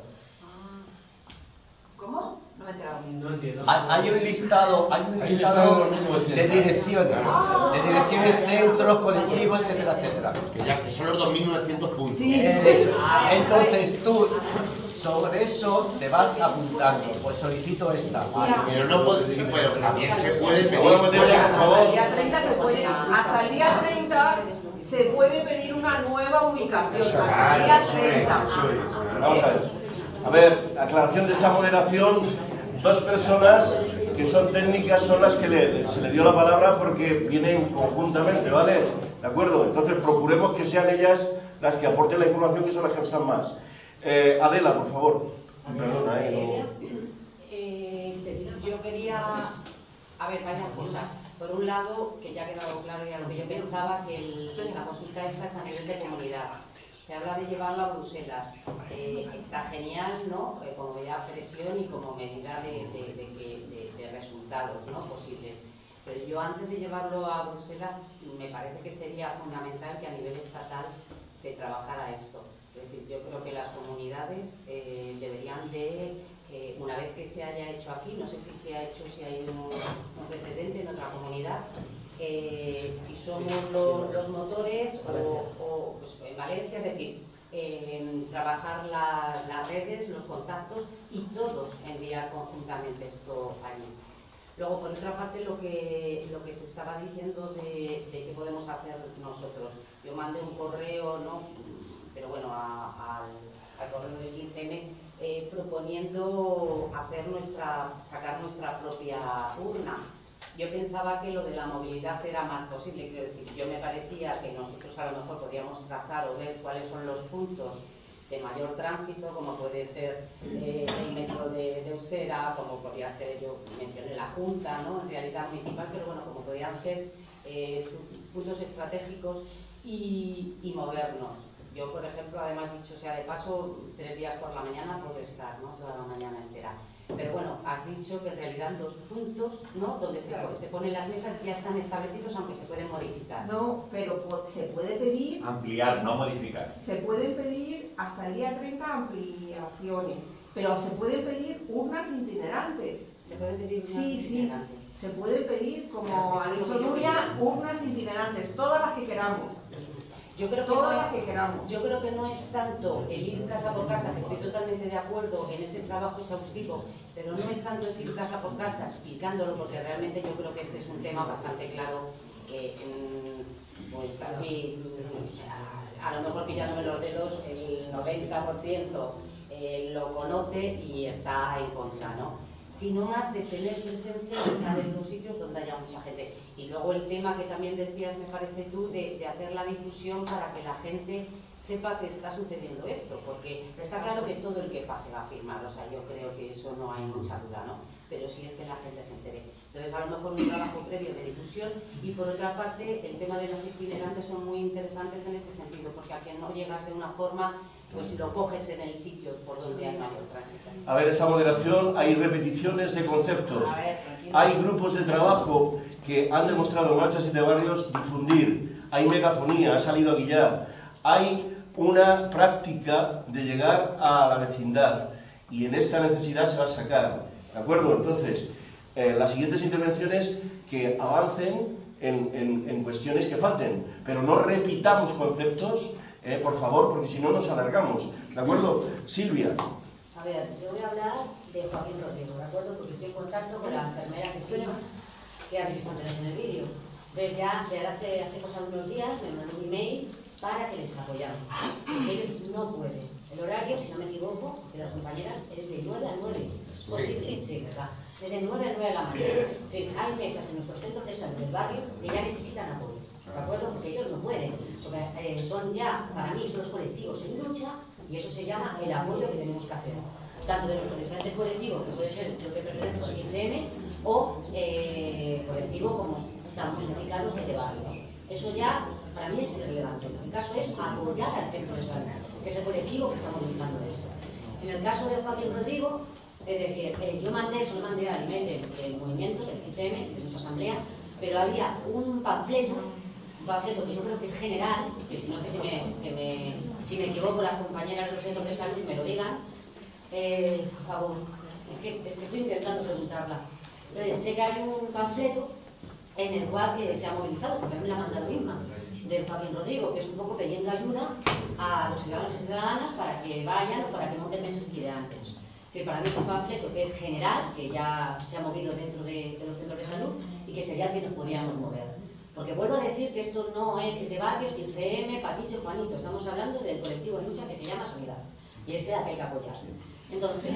¿Cómo? No me he enterado. No entiendo. Hay, hay un listado, hay un Hay un listado listado de mil novecientos. de direcciones, de direcciones, centros, colectivos, etcétera, etcétera. Que ya que son los dos mil novecientos puntos. Eso. Entonces tú sobre eso te vas apuntando, pues solicito esta. Pero no puede, sí, pero también se puede pedir. Bueno, pues ya, por favor. Hasta el día treinta se puede, hasta el día treinta se puede pedir una nueva ubicación. Hasta el día treinta. Vamos a ver. A ver, aclaración de esta moderación. Dos personas que son técnicas son las que le- se le dio la palabra porque vienen conjuntamente, ¿vale? ¿De acuerdo? Entonces procuremos que sean ellas las que aporten la información, que son las que saben más. Eh, Adela, por favor. Perdona, ¿eh? No... Eh, yo quería, a ver, varias cosas. Por un lado, que ya ha quedado claro ya lo que yo pensaba, que el- la consulta esta es a nivel de comunidad. Se habla de llevarlo a Bruselas. Eh, está genial, ¿no? Eh, como medida de presión y como medida de, de, de, de, de resultados, ¿no? Posibles. Pero yo antes de llevarlo a Bruselas, me parece que sería fundamental que a nivel estatal se trabajara esto. Es decir, yo creo que las comunidades eh, deberían de, eh, una vez que se haya hecho aquí, no sé si se ha hecho, si hay un, un precedente en otra comunidad, eh, si somos lo, los motores o, o pues, en Valencia, es decir, eh, trabajar la, las redes, los contactos y todos enviar conjuntamente esto allí. Luego, por otra parte, lo que, lo que se estaba diciendo de, de qué podemos hacer nosotros. Yo mandé un correo, ¿no? Pero bueno, a, a, al correo del quince eme, eh, proponiendo hacer nuestra, sacar nuestra propia urna. Yo pensaba que lo de la movilidad era más posible, quiero decir, yo me parecía que nosotros a lo mejor podíamos trazar o ver cuáles son los puntos de mayor tránsito, como puede ser eh, el metro de, de Usera, como podría ser, yo mencioné la Junta, ¿no? En realidad municipal, pero bueno, como podrían ser eh, puntos estratégicos y, y movernos. Yo, por ejemplo, además, dicho sea de paso, tres días por la mañana puedo estar, ¿no? Toda la mañana entera. Pero bueno, has dicho que en realidad los puntos, ¿no? Donde se, claro, se ponen las mesas ya están establecidos, aunque se pueden modificar. No, pero se puede pedir... Ampliar, no modificar. Se pueden pedir hasta el día treinta ampliaciones, pero se pueden pedir urnas itinerantes. ¿Se pueden pedir urnas sí, itinerantes? Sí, se puede pedir, como ha dicho Nuria, urnas itinerantes, todas las que queramos. Yo creo, que Todas no las es, que queramos. yo creo que no es tanto el ir casa por casa, que estoy totalmente de acuerdo en ese trabajo exhaustivo, pero no es tanto el ir casa por casa explicándolo, porque realmente yo creo que este es un tema bastante claro, que pues así, a, a lo mejor pillándome los dedos, el noventa por ciento eh, lo conoce y está en contra, ¿no? Sino más de tener presencia en estar en los sitios donde haya mucha gente. Y luego el tema que también decías, me parece tú, de, de hacer la difusión para que la gente sepa que está sucediendo esto, porque está claro que todo el que pase va a firmar, o sea, yo creo que eso no hay mucha duda, ¿no? Pero sí es que la gente se entere. Entonces, a lo mejor un trabajo previo de difusión, y por otra parte, el tema de los itinerantes son muy interesantes en ese sentido, porque a quien no llegas de una forma, pues lo coges en el sitio por donde hay mayor tránsito. A ver, esa moderación, hay repeticiones de conceptos, hay grupos de trabajo que han demostrado en Marcha Siete Barrios difundir, hay megafonía, ha salido aquí ya, hay una práctica de llegar a la vecindad y en esta necesidad se va a sacar, ¿de acuerdo? Entonces, eh, las siguientes intervenciones que avancen en, en, en cuestiones que falten, pero no repitamos conceptos, eh, por favor, porque si no nos alargamos, ¿de acuerdo? Silvia. A ver, yo voy a hablar de Joaquín Rodrigo, ¿de acuerdo? Porque estoy en contacto con la enfermera Cristina, que habéis visto antes en el vídeo. Entonces ya desde hace, hace cosa de unos días me mandó un email para que les apoyamos, porque ellos no pueden. El horario, si no me equivoco, de las compañeras, es de nueve a nueve. ¿O sí? Sí, sí, ¿verdad? Desde nueve a nueve de la mañana. Entonces, hay mesas en nuestros centros de salud del barrio que ya necesitan apoyo, ¿de acuerdo? Porque ellos no pueden. Porque eh, son ya, para mí, son los colectivos en lucha y eso se llama el apoyo que tenemos que hacer. Tanto de nuestros diferentes colectivos, que puede ser lo que pertenece al quince eme, o eh, colectivo como estamos unificados de barrios. Eso ya, para mí, es irrelevante. Mi caso es apoyar al centro de salud, que es el colectivo que está movilizando esto. En el caso de Joaquín Rodrigo, es decir, eh, yo mandé, solo mandé al email del, del movimiento, del quince eme, de nuestra asamblea, pero había un panfleto, un panfleto que yo creo que es general, que si no que, si me, que me, si me equivoco las compañeras de los centros de salud me lo digan, eh, por favor, es que, es que estoy intentando preguntarla. Entonces, sé que hay un panfleto en el cual que se ha movilizado, porque a mí me lo ha mandado Inma, de Joaquín Rodrigo, que es un poco pidiendo ayuda a los ciudadanos y ciudadanas para que vayan o para que monten mesas itinerantes. Que para mí es un panfleto que es general, que ya se ha movido dentro de, de los centros de salud y que sería el que nos podríamos mover. Porque vuelvo a decir que esto no es Siete Barrios, quince eme, Patito y Juanito, estamos hablando del colectivo de lucha que se llama Sanidad y ese es el que hay que apoyar. Entonces,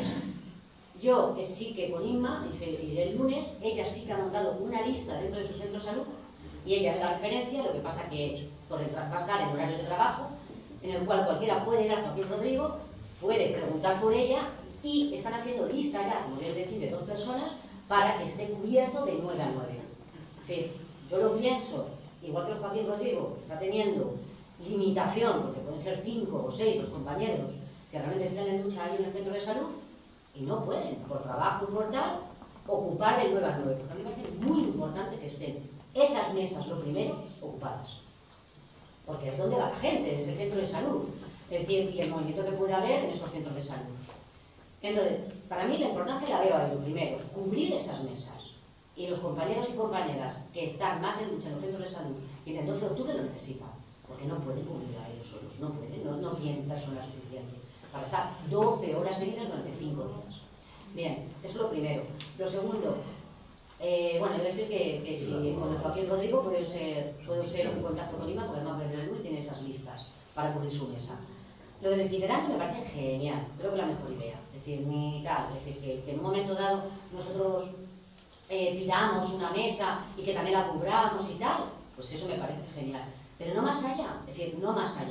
yo eh, sí que con Inma, iré el lunes, ella sí que ha montado una lista dentro de su centro de salud y ella es la referencia, lo que pasa que por el, va a estar en horarios de trabajo, en el cual cualquiera puede ir a Joaquín Rodrigo, puede preguntar por ella y están haciendo lista ya, como bien decir, de dos personas para que esté cubierto de nueve a nueve. Que yo lo pienso, igual que el Joaquín Rodrigo está teniendo limitación, porque pueden ser cinco o seis los compañeros que realmente estén en lucha ahí en el centro de salud y no pueden, por trabajo y por tal, ocupar del nueve a nueve. Porque a mí me parece muy importante que estén esas mesas, lo primero, ocupadas. Porque es donde va la gente, es el centro de salud. Es decir, y el movimiento que puede haber en esos centros de salud. Entonces, para mí la importancia la veo ahí, lo primero, cubrir esas mesas. Y los compañeros y compañeras que están más en lucha en los centros de salud y del doce de octubre lo necesitan, porque no pueden cubrir a ellos solos, no pueden, no, no tienen personal suficiente para estar doce horas seguidas durante cinco días. Bien, eso es lo primero. Lo segundo, eh, bueno, yo decir que, que si con el Joaquín Rodrigo puedo ser, puedo ser un contacto con Ima, porque además Bernardo tiene esas listas para cubrir su mesa. Lo del itinerante me parece genial, creo que es la mejor idea. Es decir, ni tal, es decir, que, que en un momento dado nosotros eh, pidamos una mesa y que también la cubramos y tal, pues eso me parece genial. Pero no más allá, es decir, no más allá.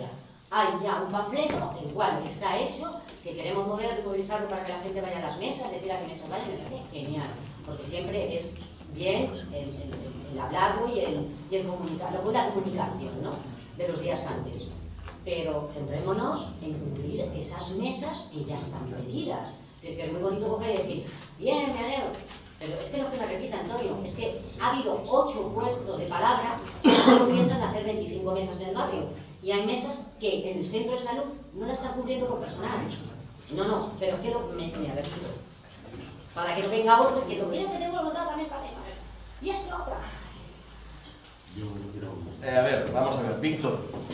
hay ya un panfleto, el cual está hecho, que queremos mover, movilizarlo para que la gente vaya a las mesas, decir a qué mesas vayan, me parece genial, porque siempre es bien el, el, el, el hablarlo y el, y el comunicar, la comunicación, ¿no?, de los días antes. Pero centrémonos en cumplir esas mesas que ya están pedidas. Que es muy bonito coger y decir, bien, me alegro. Pero es que no es que me repita, Antonio, es que ha habido ocho puestos de palabra que solo piensan hacer veinticinco mesas en el barrio. Y hay mesas que en el centro de salud no la están cubriendo por personal. No, no, pero es que lo, me, me ha repetido. Para que no venga otro diciendo, mira que tengo que montar la mesa de y esta otra. Eh, a ver, vamos a ver, Víctor.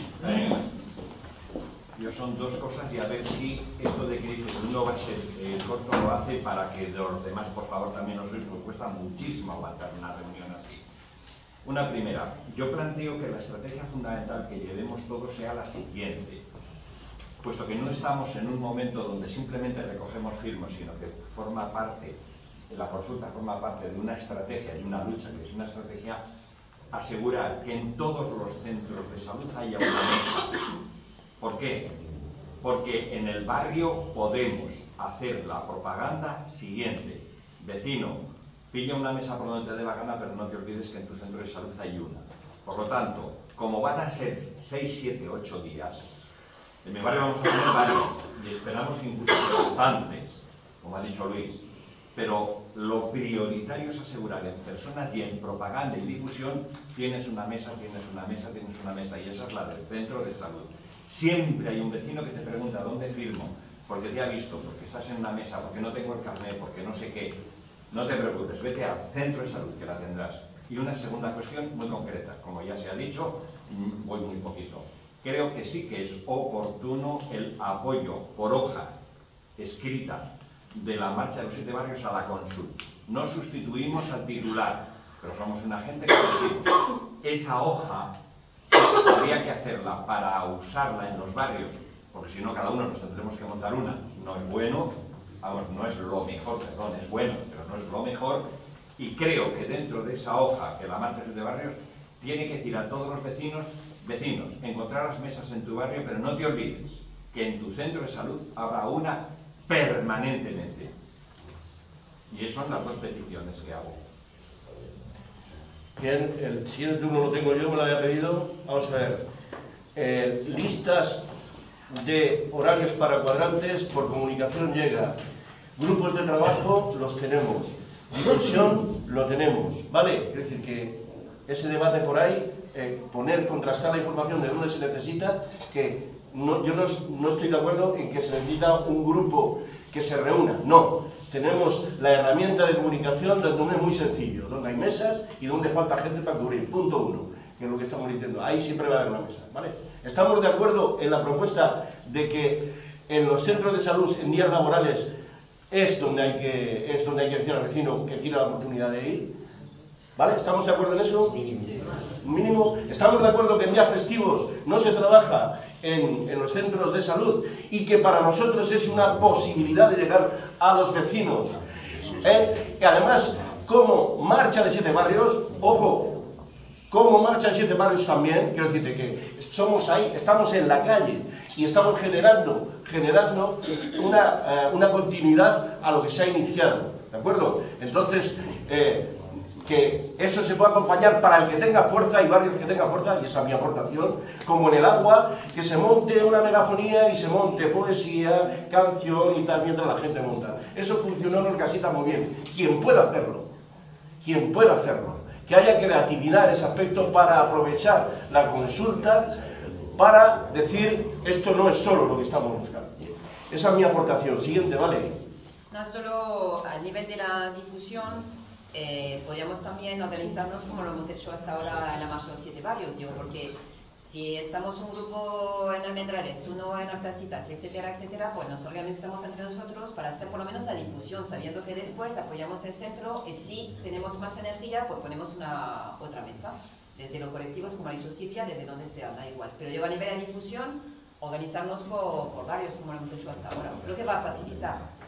Yo son dos cosas y a ver si esto de que dices uno va a ser eh, corto lo hace para que los demás, por favor, también os oís, porque cuesta muchísimo aguantar una reunión así. Una primera, yo planteo que la estrategia fundamental que llevemos todos sea la siguiente. Puesto que no estamos en un momento donde simplemente recogemos firmas, sino que forma parte, la consulta forma parte de una estrategia y una lucha, que es una estrategia, asegurar que en todos los centros de salud haya una mesa. ¿Por qué? Porque en el barrio podemos hacer la propaganda siguiente. Vecino, pilla una mesa por donde te dé la gana, pero no te olvides que en tu centro de salud hay una. Por lo tanto, como van a ser seis, siete, ocho días, en mi barrio vamos a poner varios y esperamos incluso que bastantes, como ha dicho Luis, pero lo prioritario es asegurar en personas y en propaganda y difusión, tienes una mesa, tienes una mesa, tienes una mesa, y esa es la del centro de salud. Siempre hay un vecino que te pregunta dónde firmo, porque te ha visto, porque estás en una mesa, porque no tengo el carnet, porque no sé qué. No te preocupes, vete al centro de salud, que la tendrás. Y una segunda cuestión muy concreta, como ya se ha dicho, voy muy poquito. Creo que sí que es oportuno el apoyo por hoja escrita de la marcha de los siete barrios a la consulta. No sustituimos al titular, pero somos una gente que decimos, esa hoja habría que hacerla para usarla en los barrios, porque si no cada uno nos tendremos que montar una. No es bueno, vamos, no es lo mejor, perdón, es bueno, pero no es lo mejor, y creo que dentro de esa hoja que la marcha de los siete barrios tiene que decir a todos los vecinos, vecinos, encontrar las mesas en tu barrio, pero no te olvides que en tu centro de salud habrá una permanentemente. Y esas son las dos peticiones que hago. Bien, el siguiente turno lo tengo yo, me lo había pedido. Vamos a ver. Eh, listas de horarios para cuadrantes por comunicación llega. Grupos de trabajo los tenemos. Difusión lo tenemos. ¿Vale? Es decir, que ese debate por ahí, eh, poner, contrastar la información de dónde se necesita, que no, yo no, no estoy de acuerdo en que se necesita un grupo que se reúna. No. Tenemos la herramienta de comunicación donde es muy sencillo, donde hay mesas y donde falta gente para cubrir. Punto uno, que es lo que estamos diciendo. Ahí siempre va a haber una mesa, ¿vale? Estamos de acuerdo en la propuesta de que en los centros de salud, en días laborales, es donde hay que, es donde hay que decir al vecino que tiene la oportunidad de ir. ¿Vale? ¿Estamos de acuerdo en eso? Mínimo. Mínimo. ¿Estamos de acuerdo que en días festivos no se trabaja en, en los centros de salud y que para nosotros es una posibilidad de llegar a los vecinos? ¿Eh? Y además, como marcha de siete barrios, ojo, como marcha de siete barrios también, quiero decirte que somos ahí, estamos en la calle y estamos generando, generando una, eh, una continuidad a lo que se ha iniciado, ¿de acuerdo? Entonces, eh, que eso se pueda acompañar para el que tenga fuerza, y barrios que tengan fuerza, y esa es mi aportación, como en el agua, que se monte una megafonía y se monte poesía, canción y tal, mientras la gente monta. Eso funcionó en Orcasitas muy bien. Quien pueda hacerlo, quien pueda hacerlo, que haya creatividad en ese aspecto para aprovechar la consulta, para decir, esto no es solo lo que estamos buscando. Esa es mi aportación. Siguiente, ¿vale? No solo a nivel de la difusión, Eh, podríamos también organizarnos como lo hemos hecho hasta ahora en la Marcha de los Siete Barrios, digo, porque si estamos un grupo en Almendrales, uno en Orcasitas, etcétera, etcétera, pues nos organizamos entre nosotros para hacer por lo menos la difusión, sabiendo que después apoyamos el centro y si tenemos más energía, pues ponemos una otra mesa, desde los colectivos, como ha dicho Silvia, desde donde sea, da igual. Pero digo, a nivel de difusión, organizarnos por, por barrios, como lo hemos hecho hasta ahora, creo que va a facilitar.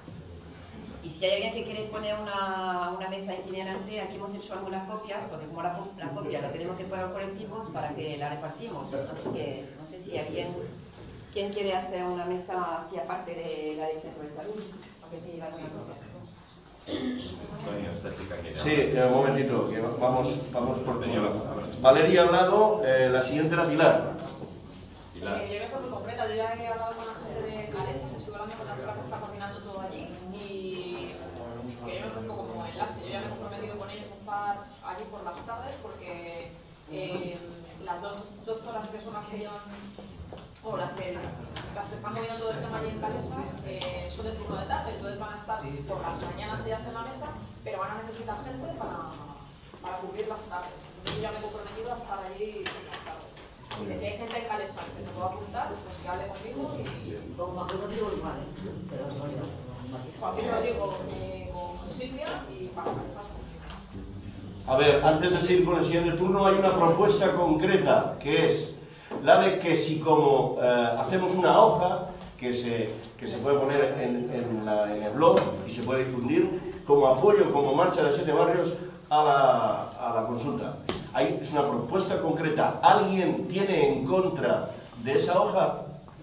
Y si hay alguien que quiere poner una, una mesa itinerante, aquí hemos hecho algunas copias, porque como la, la copia la tenemos que poner a los colectivos para que la repartimos. Así que no sé si alguien ¿quién quiere hacer una mesa así aparte de la del centro de salud? ¿A qué se lleva una propuesta? Antonio, esta chica quiere Sí, eh, un momentito, que vamos, vamos por turno. Valeria ha hablado, eh, la siguiente era Pilar. Pilar. Eh, yo voy a ser muy concreta, yo ya he hablado con la gente de Calesas, estuve hablando con la chica que está coordinando todo allí y que yo me pongo como enlace, yo ya me he comprometido con ellos a estar allí por las tardes porque eh, las dos doctoras que son las que llevan o las que, las que están moviendo todo el tema allí en Calesas eh, son de turno de tarde, entonces van a estar por las mañanas ellas en la mesa, pero van a necesitar gente para, para cubrir las tardes. Entonces yo ya me he comprometido a estar allí por las tardes. Así que si hay gente en Calesas que se pueda apuntar, pues que hable conmigo y... Con Joaquín Rodrigo igual, ¿eh? Perdón, se me ha olvidado. Joaquín Rodrigo eh, con Silvia y para Calesas. A ver, antes de seguir con el siguiente turno, hay una propuesta concreta, que es la de que si como eh, hacemos una hoja que se, que se puede poner en, en, la, en el blog y se puede difundir como apoyo, como marcha de siete barrios a la, a la consulta. Hay, es una propuesta concreta. ¿Alguien tiene en contra de esa hoja?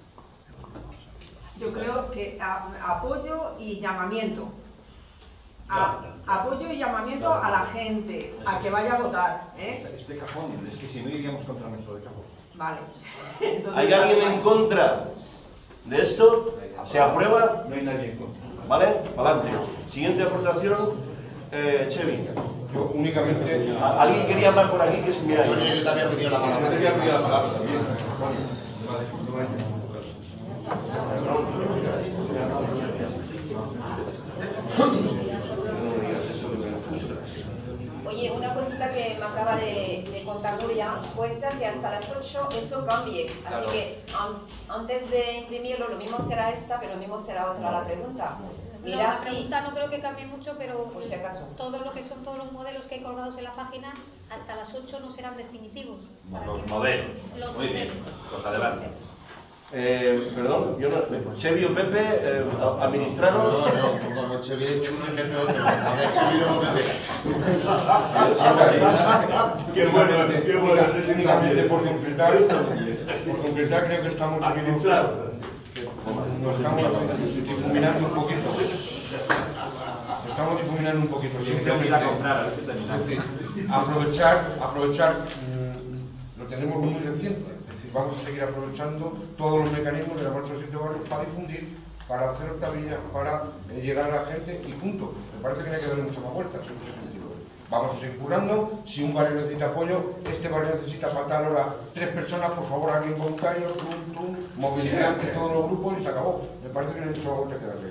Yo creo que a, apoyo y llamamiento. A, apoyo y llamamiento a la gente a que vaya a votar. ¿eh? Explica Juan, es que si no iríamos contra nuestro derecho. Vale. Entonces, ¿Hay alguien en contra de esto? ¿Se aprueba? No hay nadie en contra. ¿Vale? Adelante. Siguiente aportación, eh, Chevy. Yo únicamente... ¿A- ¿Alguien quería hablar por aquí que se me ha ido? Yo también he pedido la palabra. Yo te voy a pedir la palabra también. Oye, una cosita que me acaba de, de contar Nuria, puede ser que hasta las ocho eso cambie. Así Claro. que an- antes de imprimirlo, lo mismo será esta, pero lo mismo será otra la pregunta. No, Mira la si... pregunta no creo que cambie mucho, pero Por si acaso. todo lo que son todos los modelos que hay colgados en la página, hasta las ocho no serán definitivos. Los modelos. Los Muy bien, modelos. pues adelante. Eh, perdón, yo no... Chevy o Pepe, eh, administraros... No, no, no, no, Chevy he hecho uno y Pepe otro. Ahora Chevy luego Pepe. Qué bueno, qué bueno. Únicamente por completar, por completar creo que estamos nos estamos difuminando un poquito. Estamos difuminando un poquito. Tengo que ir a comprar, a ver si terminamos. Es decir, aprovechar, aprovechar, mm, lo tenemos muy reciente. Es decir, vamos a seguir aprovechando todos los mecanismos de la marcha de los siete barrios para difundir, para hacer tablillas, para eh, llegar a la gente y punto. Me parece que no hay que darle muchas más vueltas en ese sentido. Vamos a seguir currando. Si un barrio necesita apoyo, este barrio necesita para tal hora tres personas, por favor, alguien voluntario, tum, tum, movilizar de todos los grupos y se acabó. Me parece que no hay mucha más vuelta que darle.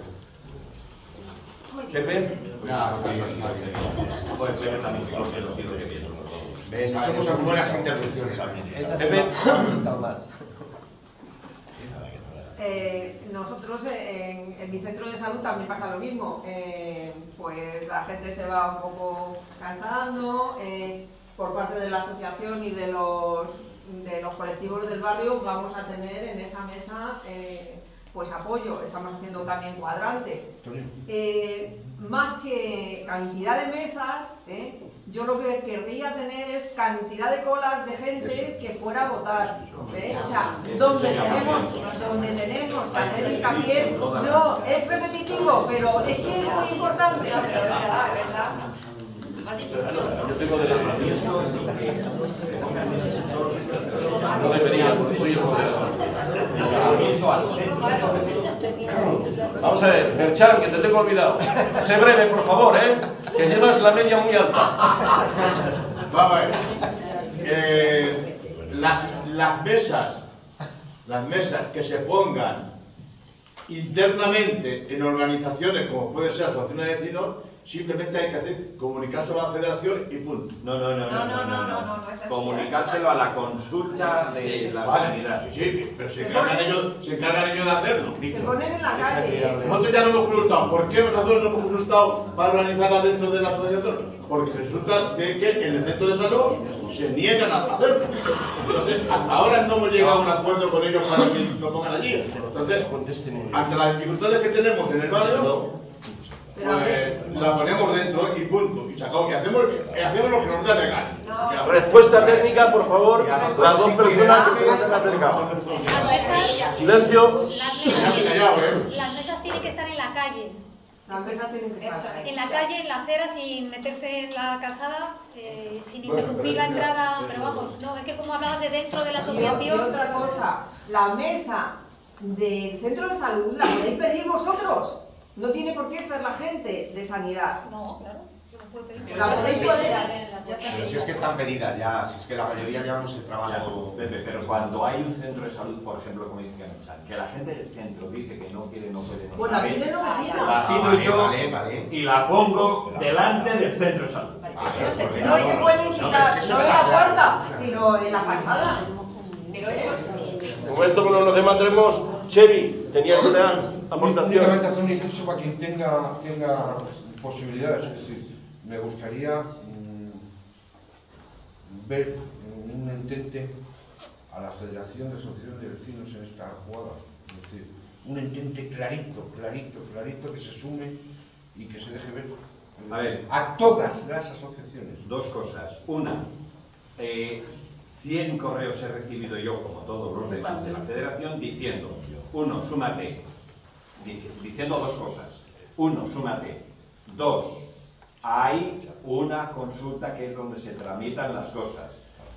Pepe. No, pues Pepe también, creo que lo sigo queriendo. ¿Ves? Somos buenas intervenciones. Pepe. más. Eh, nosotros en, en mi centro de salud también pasa lo mismo. Eh, pues la gente se va un poco cansando. Eh, por parte de la asociación y de los, de los colectivos del barrio vamos a tener en esa mesa eh, pues apoyo. Estamos haciendo también cuadrantes. Eh, más que cantidad de mesas, eh, yo lo que querría tener es cantidad de colas de gente que fuera a votar. ¿eh? O sea, donde tenemos, donde tenemos que hacer hincapié, no, es repetitivo, pero es que es muy importante. No, pero es verdad, es verdad. Yo tengo derecho a esto. No debería, porque soy el moderador. Vamos a ver, Merchan, que te tengo olvidado. Sé breve, por favor, ¿eh? Que llevas la media muy alta. Vamos a ver. Eh, las, las mesas, las mesas que se pongan internamente en organizaciones como puede ser asociaciones de vecinos, simplemente hay que hacer comunicárselo a la federación y punto. No, no, no, no, no, no, no. Comunicárselo a la consulta de la sanidad. Sí, pero se encargan ellos, se encargan ellos de hacerlo. Se ponen en la calle. Nosotros ya no hemos consultado. ¿Por qué nosotros no hemos consultado para organizarla dentro de la asociación? Porque resulta de que en el centro de salud se niegan a hacerlo. Entonces, hasta ahora no hemos llegado a un acuerdo con ellos para que lo pongan allí. Entonces, ante las dificultades que tenemos en el barrio, pues la ponemos dentro y punto. Y se acabó. Y hacemos, y hacemos lo que nos da legal. No. Respuesta técnica, por favor, las dos personas que se han acercado. Las mesas, Silencio. las mesas, las mesas tienen que estar en la calle. Las mesas tienen que estar En la calle, en la acera, sin meterse en la calzada, eh, sin Bueno, interrumpir pero la es que- entrada. Pero vamos, no, es que como hablabas de dentro de la Y, asociación. y otra cosa, la mesa del centro de salud la podéis pedir vosotros. No tiene por qué ser la gente de sanidad. No, claro. La podéis poner. Pero si es que están pedidas ya, si es que la mayoría llevamos el trabajo. Pepe, pero cuando hay un centro de salud, por ejemplo, como dice Ancha, que la gente del centro dice que no quiere, no puede, no Pues la sabe, piden los vecinos. la pido Ah, vale, yo vale, vale. y la pongo delante del centro de salud. No se puede quitar, no en la puerta, sino en la fachada. Un momento que no nos demandremos. Chevy, ¿tenías una aportación? Únicamente hacer un inciso para quien tenga, tenga posibilidades. Es decir, me gustaría mmm, ver en un entente a la Federación de Asociaciones de Vecinos en esta jugada. Es decir, un entente clarito, clarito, clarito que se sume y que se deje ver A ver, a todas las asociaciones. Dos cosas. Una, eh, cien correos he recibido yo, como todos los demás de la Federación, diciendo, uno, súmate, dic- diciendo dos cosas. Uno, súmate. Dos, hay una consulta que es donde se tramitan las cosas.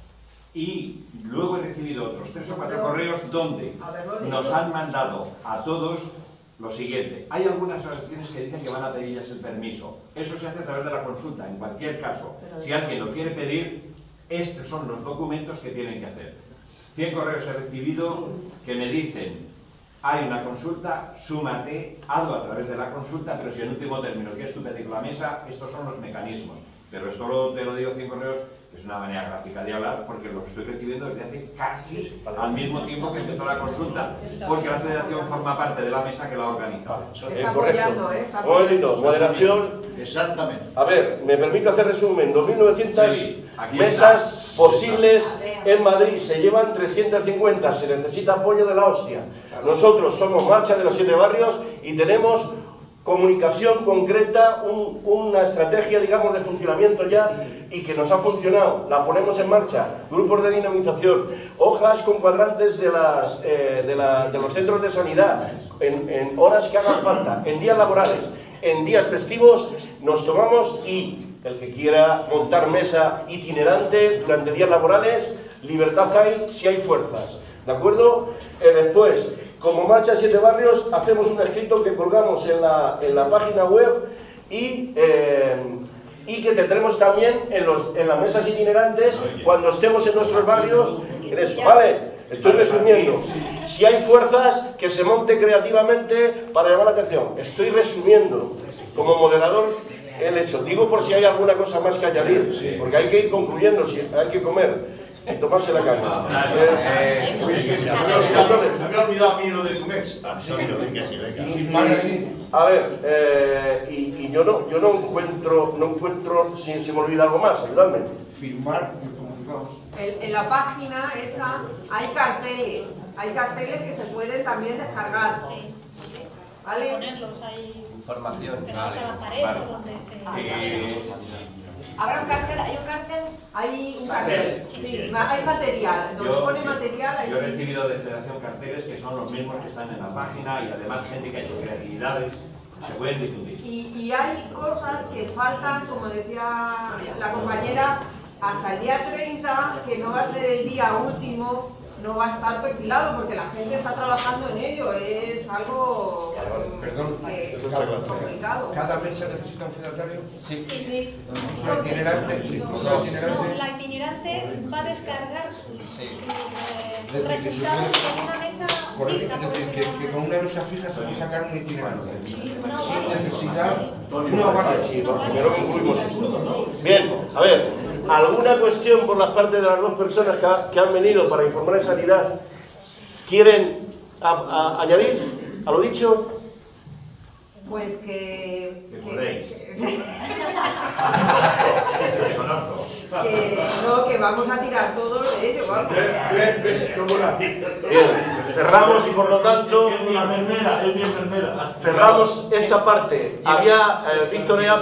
Y luego he recibido otros tres o cuatro correos donde nos han mandado a todos lo siguiente. Hay algunas asociaciones que dicen que van a pedirles el permiso. Eso se hace a través de la consulta. En cualquier caso, si alguien lo quiere pedir, estos son los documentos que tienen que hacer. cien correos he recibido que me dicen, hay una consulta, súmate, hazlo a través de la consulta, pero si en último término quieres tú pedir la mesa, estos son los mecanismos. Pero esto lo, te lo digo cien correos, que es una manera gráfica de hablar, porque lo estoy recibiendo desde hace casi al mismo tiempo que empezó la consulta, porque la Federación forma parte de la mesa que la organiza. Eh, correcto. Un momentito, moderación. Exactamente. A ver, me permito hacer resumen. dos mil novecientas Sí, aquí mesas posibles en Madrid. Se llevan trescientas cincuenta. Se necesita apoyo de la hostia. Nosotros somos Marcha de los Siete Barrios y tenemos comunicación concreta, un, una estrategia, digamos, de funcionamiento ya y que nos ha funcionado. La ponemos en marcha. Grupos de dinamización, hojas con cuadrantes de, las, eh, de, la, de los centros de sanidad, en, en horas que hagan falta, en días laborales, en días festivos, nos tomamos y el que quiera montar mesa itinerante durante días laborales, libertad hay si hay fuerzas. ¿De acuerdo? Eh, después, como Marcha Siete Barrios, hacemos un escrito que colgamos en la, en la página web y, eh, y que tendremos también en, los, en las mesas itinerantes cuando estemos en nuestros barrios. En eso, ¿vale? Estoy resumiendo. Si hay fuerzas, que se monte creativamente para llamar la atención. Estoy resumiendo como moderador el hecho. Digo por si hay alguna cosa más que añadir, porque hay que ir concluyendo, si hay que comer y tomarse la caña. Eh, Me había olvidado a mí lo del comer. A ver, eh, y, y yo no, yo no encuentro, no encuentro, si se me olvida algo más, ayudadme. Firmar el comunicado. En, en la página esta hay carteles, hay carteles que se pueden también descargar. ¿Vale? Ponerlos ahí. Información. Pegados a la pared, Vale. o donde se... Eh, ¿Habrá un cartel? ¿Hay un cartel? Hay un cartel. Carteles. Sí, ma- hay material. Donde Yo, pone material ahí. yo he recibido de Federación carteles que son los mismos que están en la página y además gente que ha hecho creatividades se pueden difundir. Y, y hay cosas que faltan, como decía la compañera, hasta el día treinta, que no va a ser el día último, no va a estar perfilado porque la gente está trabajando en ello. Es algo Perdón, que es complicado. ¿Cada mesa necesita un fedatario? Sí, sí. ¿Una itinerante? Sí, una No, itinerante. la itinerante va a descargar sus, sus, eh, Es decir, que se resultados puede- en una mesa Correcto, fija, es por decir, decirlo que, que con una mesa fija se puede sacar un itinerante. una Sin vale. necesidad. No, vale, sí, Primero concluimos esto. Bien, a ver, ¿alguna cuestión por la parte de las dos personas que, ha- que han venido para informar de sanidad quieren a- a- añadir a lo dicho? Pues que... Que que- podéis. que- Te conozco. que no, que vamos a tirar todos de ello, vamos. Cerramos y por lo tanto Es mi enfermera, es mi enfermera. cerramos esta parte. Había eh, Víctor E.